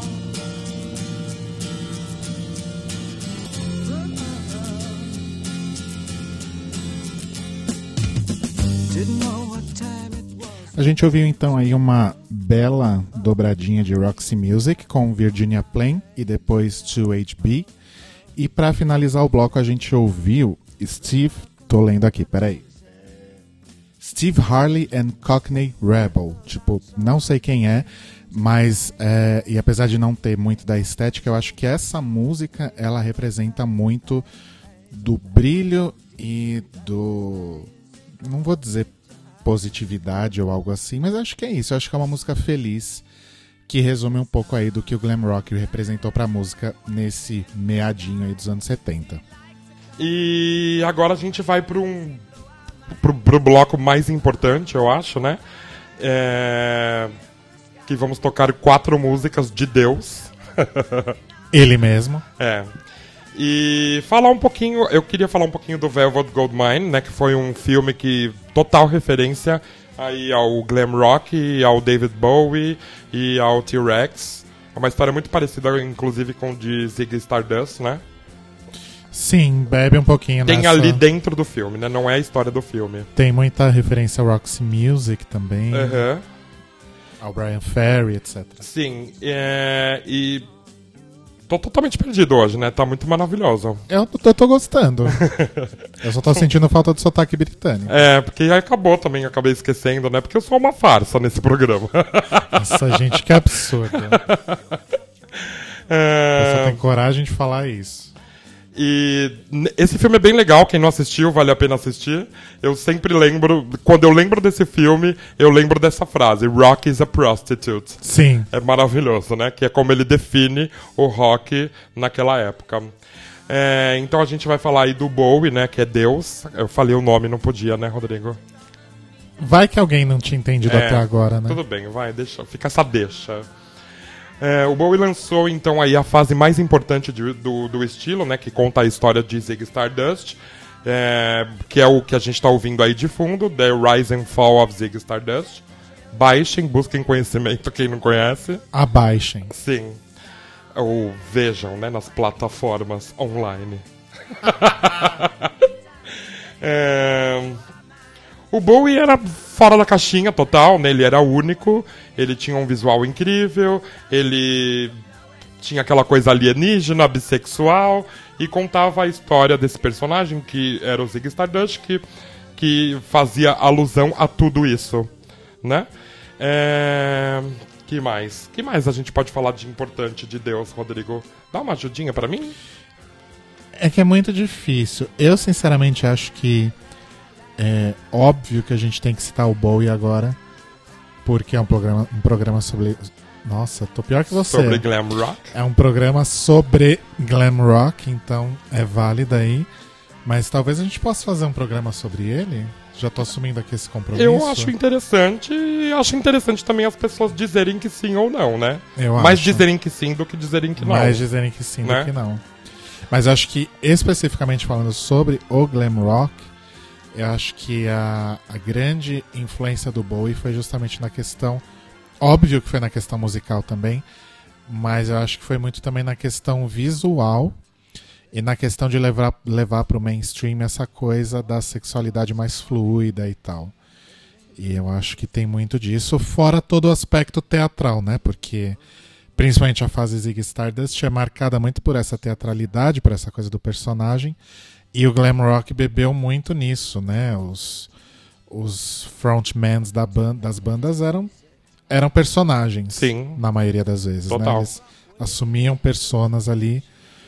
A gente ouviu então aí uma bela dobradinha de Roxy Music com Virginia Plain e depois 2HB. E pra finalizar o bloco a gente ouviu Steve, tô lendo aqui, peraí. Steve Harley and Cockney Rebel. Tipo, não sei quem é, mas e apesar de não ter muito da estética, eu acho que essa música ela representa muito do brilho e do, não vou dizer positividade ou algo assim, mas acho que é isso. Eu acho que é uma música feliz que resume um pouco aí do que o glam rock representou pra música nesse meadinho aí dos anos 70. E agora a gente vai pro bloco mais importante, eu acho, né? Que vamos tocar 4 músicas de Deus. Ele mesmo. E falar um pouquinho, eu queria falar um pouquinho do Velvet Goldmine, né? Que foi um filme que total referência aí ao glam rock, e ao David Bowie e ao T-Rex. É uma história muito parecida, inclusive, com o de Ziggy Stardust, né? Sim, bebe um pouquinho Tem nessa... ali dentro do filme, né? Não é a história do filme. Tem muita referência ao Roxy Music também, Aham. ao Brian Ferry, etc. Sim, e tô totalmente perdido hoje, né? Tá muito maravilhoso. Eu tô gostando. Eu só tô sentindo falta do sotaque britânico. Porque aí acabou também, acabei esquecendo, né? Porque eu sou uma farsa nesse programa. Nossa, gente, que absurdo. Eu só tenho coragem de falar isso. E esse filme é bem legal, quem não assistiu, vale a pena assistir. Eu sempre lembro, quando eu lembro desse filme, eu lembro dessa frase, rock is a prostitute. Sim. É maravilhoso, né? Que é como ele define o rock naquela época. Então a gente vai falar aí do Bowie, né? Que é Deus. Eu falei o nome, não podia, né, Rodrigo? Vai que alguém não tinha entendido até agora, né? Tudo bem, vai, fica essa deixa. O Bowie lançou então aí a fase mais importante do estilo, né, que conta a história de Ziggy Stardust, que é o que a gente está ouvindo aí de fundo, The Rise and Fall of Ziggy Stardust. Baixem, busquem conhecimento, quem não conhece. Abaixem. Sim. Ou vejam, né, nas plataformas online. O Bowie era fora da caixinha total, né? Ele era único, ele tinha um visual incrível, ele tinha aquela coisa alienígena, bissexual, e contava a história desse personagem, que era o Ziggy Stardust, que fazia alusão a tudo isso, né? Que mais? Que mais a gente pode falar de importante de Deus, Rodrigo? Dá uma ajudinha pra mim? É que é muito difícil. Eu, sinceramente, acho que é óbvio que a gente tem que citar o Bowie agora, porque é um programa sobre... Nossa, tô pior que você. Sobre glam rock? É um programa sobre glam rock, então é válido aí. Mas talvez a gente possa fazer um programa sobre ele. Já tô assumindo aqui esse compromisso. Eu acho interessante, e acho interessante também as pessoas dizerem que sim ou não, né? Mais dizerem que sim do que dizerem que não. Mais dizerem que sim, né? do que não. Mas eu acho que, especificamente falando sobre o glam rock, eu acho que a grande influência do Bowie foi justamente na questão... Óbvio que foi na questão musical também, mas eu acho que foi muito também na questão visual e na questão de levar para o mainstream essa coisa da sexualidade mais fluida e tal. E eu acho que tem muito disso, fora todo o aspecto teatral, né? Porque principalmente a fase Ziggy Stardust é marcada muito por essa teatralidade, por essa coisa do personagem. E o glam rock bebeu muito nisso, né? Os frontmans das bandas eram personagens. Sim. Na maioria das vezes. Total. Né? Eles assumiam personas ali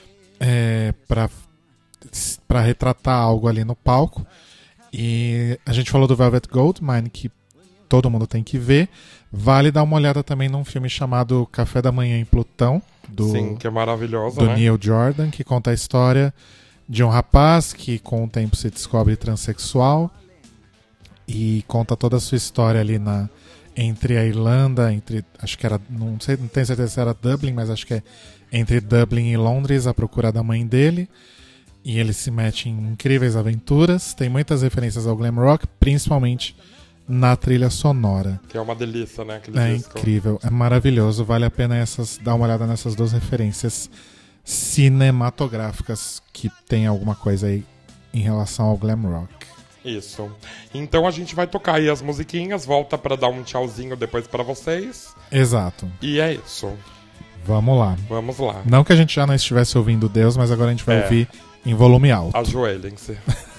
para retratar algo ali no palco. E a gente falou do Velvet Goldmine, que todo mundo tem que ver. Vale dar uma olhada também num filme chamado Café da Manhã em Plutão, Sim, que é maravilhoso, do né? Neil Jordan, que conta a história de um rapaz que com o tempo se descobre transexual e conta toda a sua história ali entre a Irlanda, acho que era, não tenho certeza se era Dublin, mas acho que é entre Dublin e Londres, à procura da mãe dele. E ele se mete em incríveis aventuras. Tem muitas referências ao glam rock, principalmente na trilha sonora. Que é uma delícia, né? Aquele É disco. incrível, é maravilhoso. Vale a pena dar uma olhada nessas duas referências cinematográficas que tem alguma coisa aí em relação ao glam rock. Isso. Então a gente vai tocar aí as musiquinhas, volta pra dar um tchauzinho depois pra vocês. Exato. E é isso. Vamos lá. Vamos lá. Não que a gente já não estivesse ouvindo Deus, mas agora a gente vai É. ouvir em volume alto. Ajoelhem-se.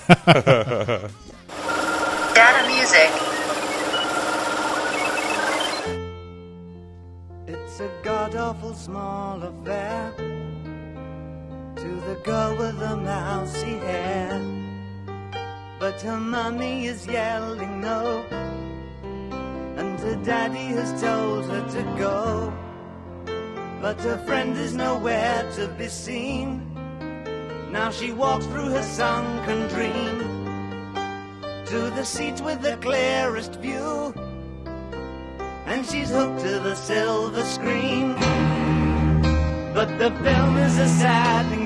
Data music. It's a god-awful small affair to the girl with the mousy hair. But her mommy is yelling no, and her daddy has told her to go. But her friend is nowhere to be seen. Now she walks through her sunken dream to the seat with the clearest view, and she's hooked to the silver screen. But the film is a sad thing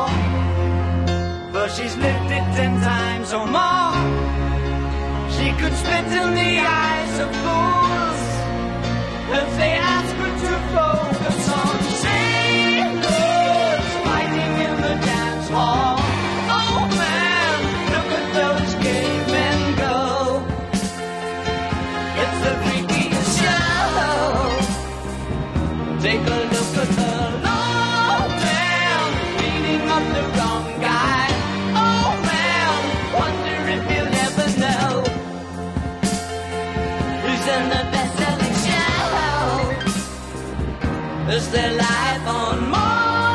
for she's lived it 10 times or more. She could spit in the eyes of fools if they ask her to focus on sailors fighting in the dance hall. Oh man, look at those gay men go. It's the freakiest show. Take a look at the low man beating up the wrong guy. Oh man, wonder if you'll ever know who's in the best-selling show. Is their life on Mars?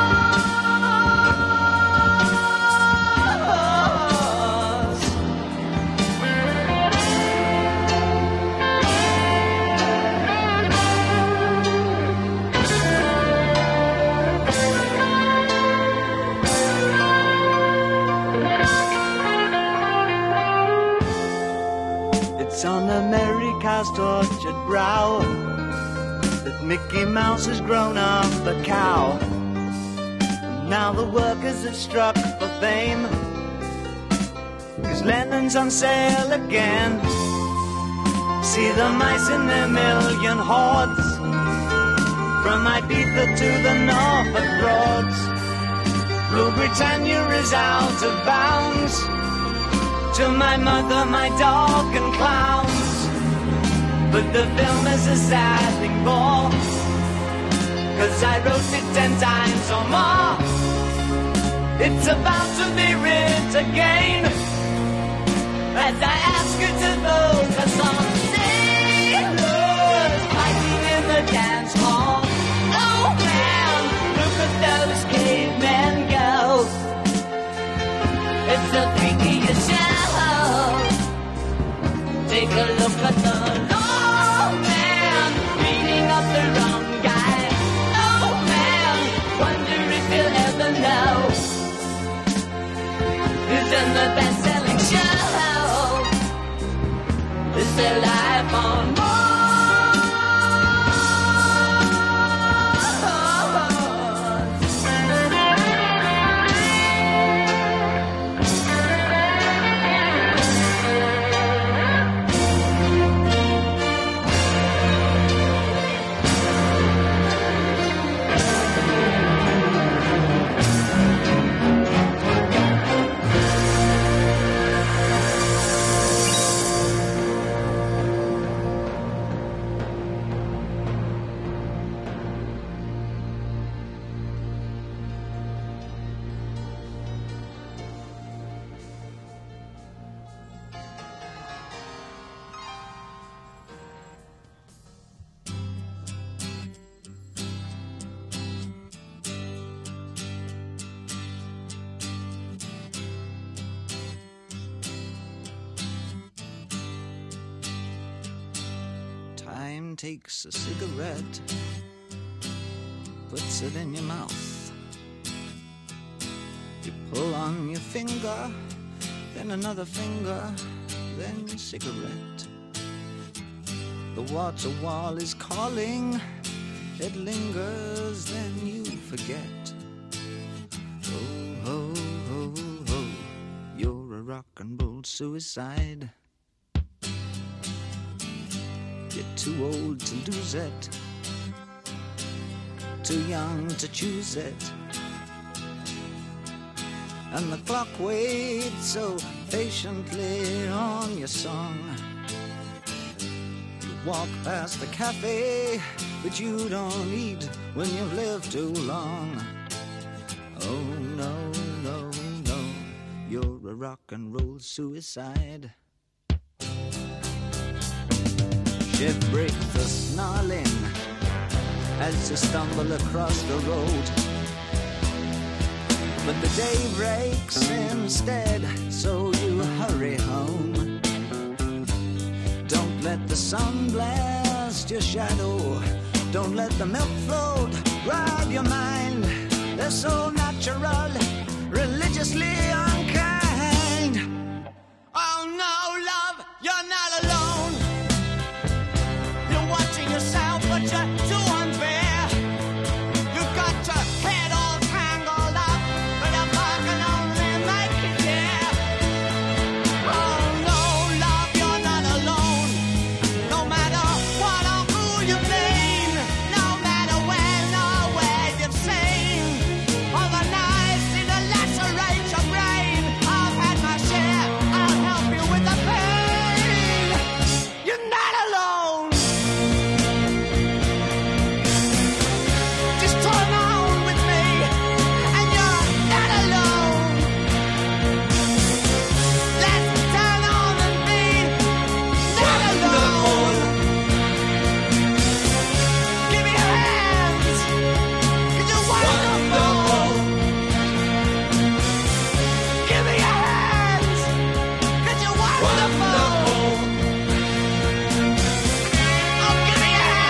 It's on America's tortured brow that Mickey Mouse has grown up a cow. And now the workers have struck for fame, 'cause Lennon's on sale again. See the mice in their million hordes, from Ibiza to the Norfolk Broads. Rule Britannia is out of bounds. To my mother, my dog and clowns. But the film is a sad thing for, 'cause I wrote it 10 times or more. It's about to be writ again, as I ask you to focus on sailors fighting in the dance hall. Oh man, look at those cavemen go. It's the freakiest show. Take a look at the low man beating up the wrong guy. Oh man, wonder if you'll ever know who's in the best-selling show. Is their life on Mars? Time takes a cigarette, puts it in your mouth. You pull on your finger, then another finger, then cigarette. The water wall is calling, it lingers, then you forget. Oh, ho, ho, ho, you're a rock and roll suicide. You're too old to lose it, too young to choose it. And the clock waits so patiently on your song. You walk past the cafe, but you don't eat when you've lived too long. Oh no, no, no, you're a rock and roll suicide. Shift breaks the snarling as you stumble across the road. But the day breaks instead, so you hurry home. Don't let the sun blast your shadow. Don't let the milk float rob your mind. They're so natural, religiously unkind. Oh no, love, you're not alone. You're watching yourself, but you're too unfair. You've got your head all tangled up, but if I can only make it clear. Oh no, love, you're not alone. No matter what or who you blame, no matter when or where you've seen, all the knives in to lacerate your brain. I've had my share, I'll help you with the pain. You're not alone. Just turn on with me, and you're not alone. Let's turn on and be not alone. Give me your hands, 'cause you're wonderful. Give me your hands, 'cause you're wonderful. Oh, give me your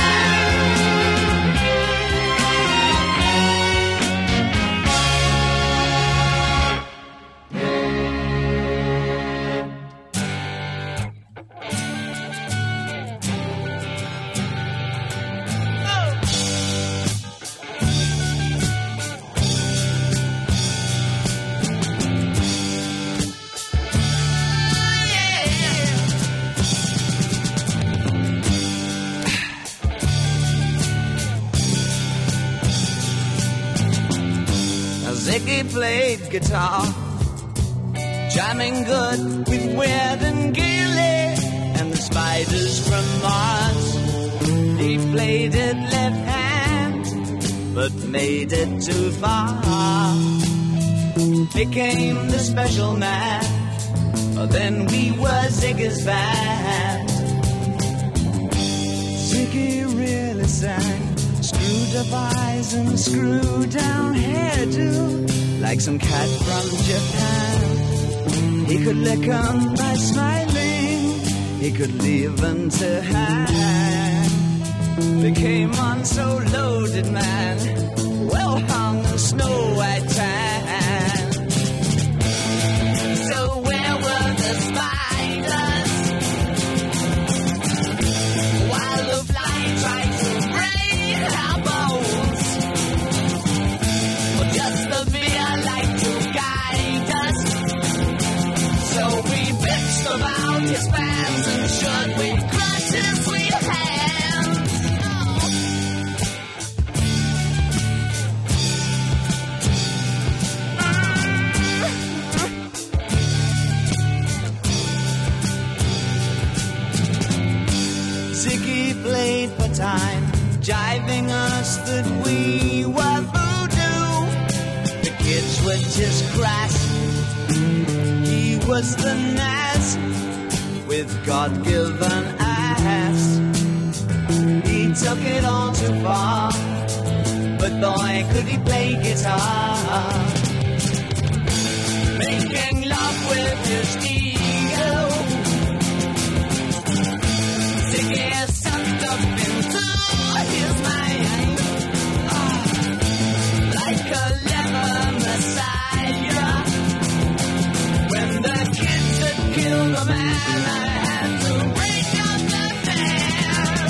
Ziggy played guitar, jamming good with Weird and Gilly and the Spiders from Mars. He played it left hand, but made it too far. Became the special man, then we were Ziggy's band. Ziggy really sang, screwed up eyes and screwed down hairdo, like some cat from Japan. He could lick 'em by smiling, he could leave 'em to hang. Became on so loaded man, well hung in snow white tan. So where were the spiders while the fly tried to break our bones? Well, just the fear like to guide us. So we bitched about his fans, and should we crush his sweet hands? Ziggy played for time, jiving us that we were voodoo. The kids were just crass, he was the Nas with God-given ass. He took it all too far, but boy could he play guitar. Making love with his ego, Ziggy sucked up into his mind, like a leather messiah. When the kids had killed a man, I had to break up the band.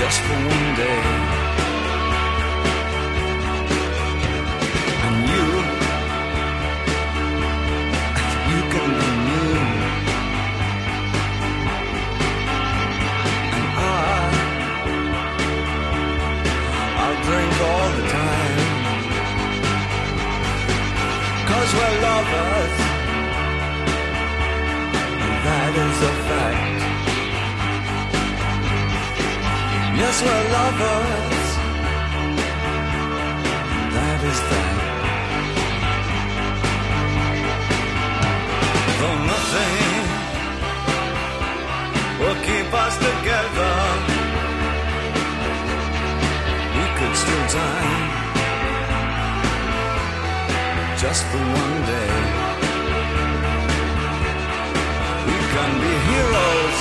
just for one day. And you can be new. And I'll drink all the time. 'Cause we're lovers, and that is a fact. Yes, we're lovers, and that is that. Though nothing will keep us together, we could still die just for one day. We can be heroes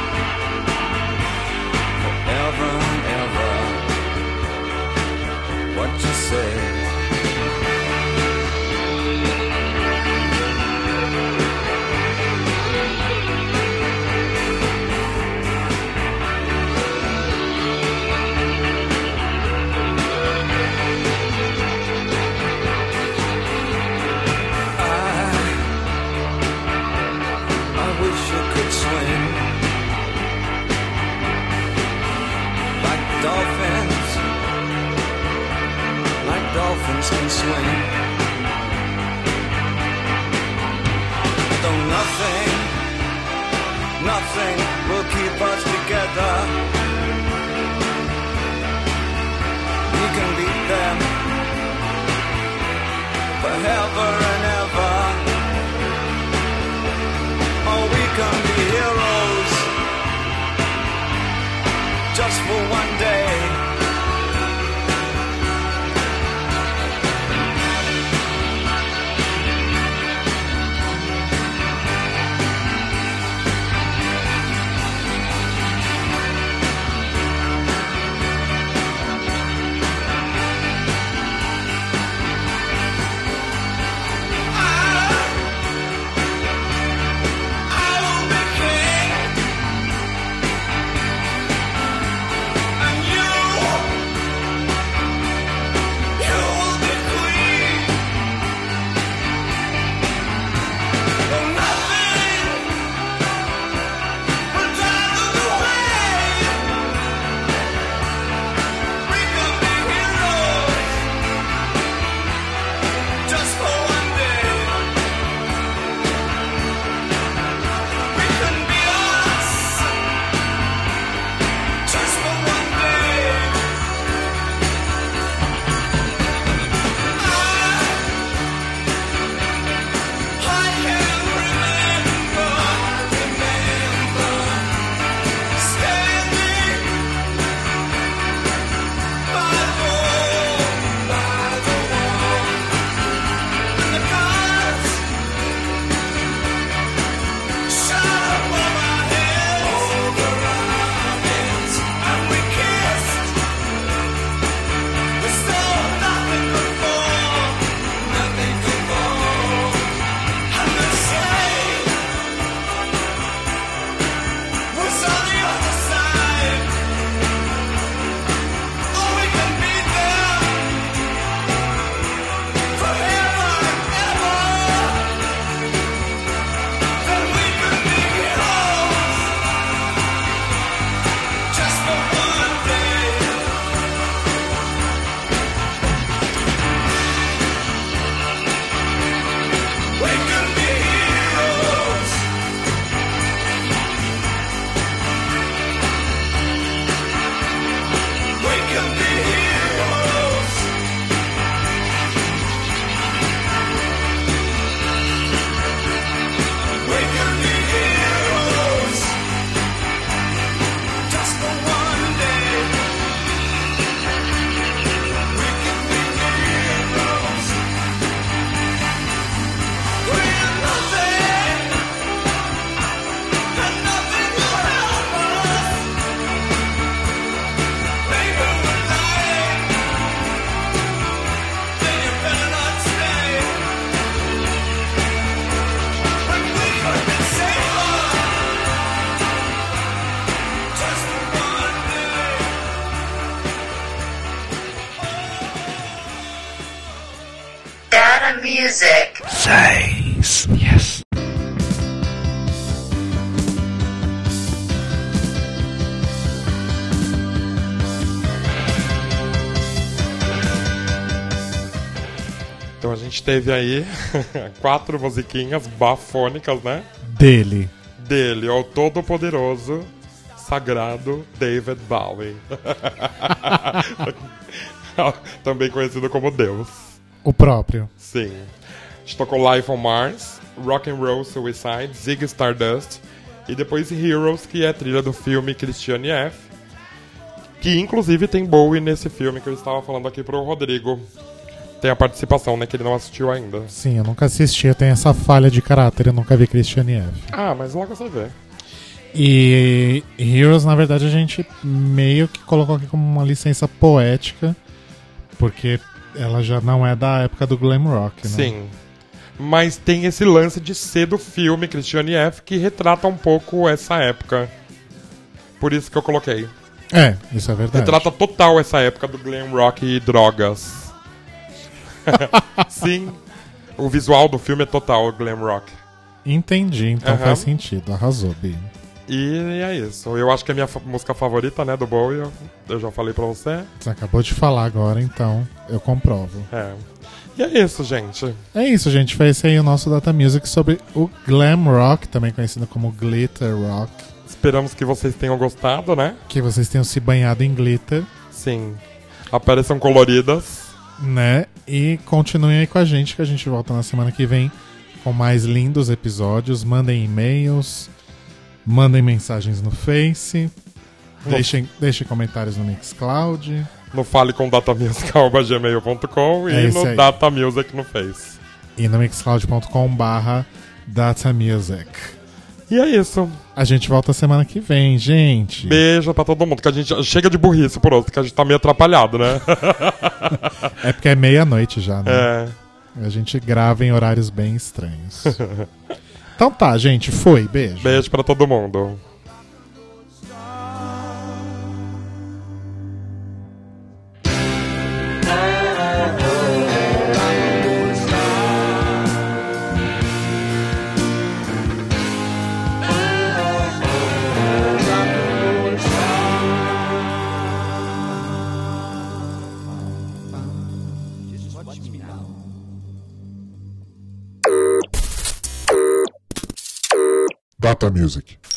forever and ever. What you say? I wish you could swim like dolphins can swim. Though nothing will keep us together. We can beat them forever and ever. Oh, we can be heroes just for one day. You Music. 6. Yes. Então a gente teve aí 4 musiquinhas bafônicas, né? Dele. Dele, o todo-poderoso, sagrado David Bowie. Também conhecido como Deus. O próprio. Sim. A gente tocou Life on Mars, Rock and Roll Suicide, Ziggy Stardust e depois Heroes, que é a trilha do filme Christiane F. Que inclusive tem Bowie nesse filme que eu estava falando aqui pro Rodrigo. Tem a participação, né, que ele não assistiu ainda. Sim, eu nunca assisti, eu tenho essa falha de caráter, eu nunca vi Christiane F. Ah, mas logo você vê. E Heroes, na verdade, a gente meio que colocou aqui como uma licença poética, porque ela já não é da época do glam rock, né? Sim. Mas tem esse lance de ser do filme Christiane F. que retrata um pouco essa época. Por isso que eu coloquei. É, isso é verdade. Retrata total essa época do glam rock e drogas. Sim. O visual do filme é total glam rock. Entendi, então Aham. faz sentido. Arrasou, Bi. E é isso. Eu acho que é a minha música favorita, né, do Bowie. Eu já falei pra você. Você acabou de falar agora, então eu comprovo. É. E é isso, gente. É isso, gente. Foi esse aí o nosso Data Music sobre o glam rock, também conhecido como glitter rock. Esperamos que vocês tenham gostado, né? Que vocês tenham se banhado em glitter, Sim. Apareçam coloridas. né? E continuem aí com a gente, que a gente volta na semana que vem com mais lindos episódios. Mandem e-mails, mandem mensagens no Face, deixem comentários no Mixcloud. No falecombdatamusic@gmail.com É e isso no aí. Data Music no Face. E no mixcloud.com/datamusic. E é isso. A gente volta semana que vem, gente. Beijo pra todo mundo, que a gente chega de burrice por outro, que a gente tá meio atrapalhado, né? É porque é meia-noite já, né? É. A gente grava em horários bem estranhos. Então tá, gente. Foi. Beijo. Beijo pra todo mundo. Data Music.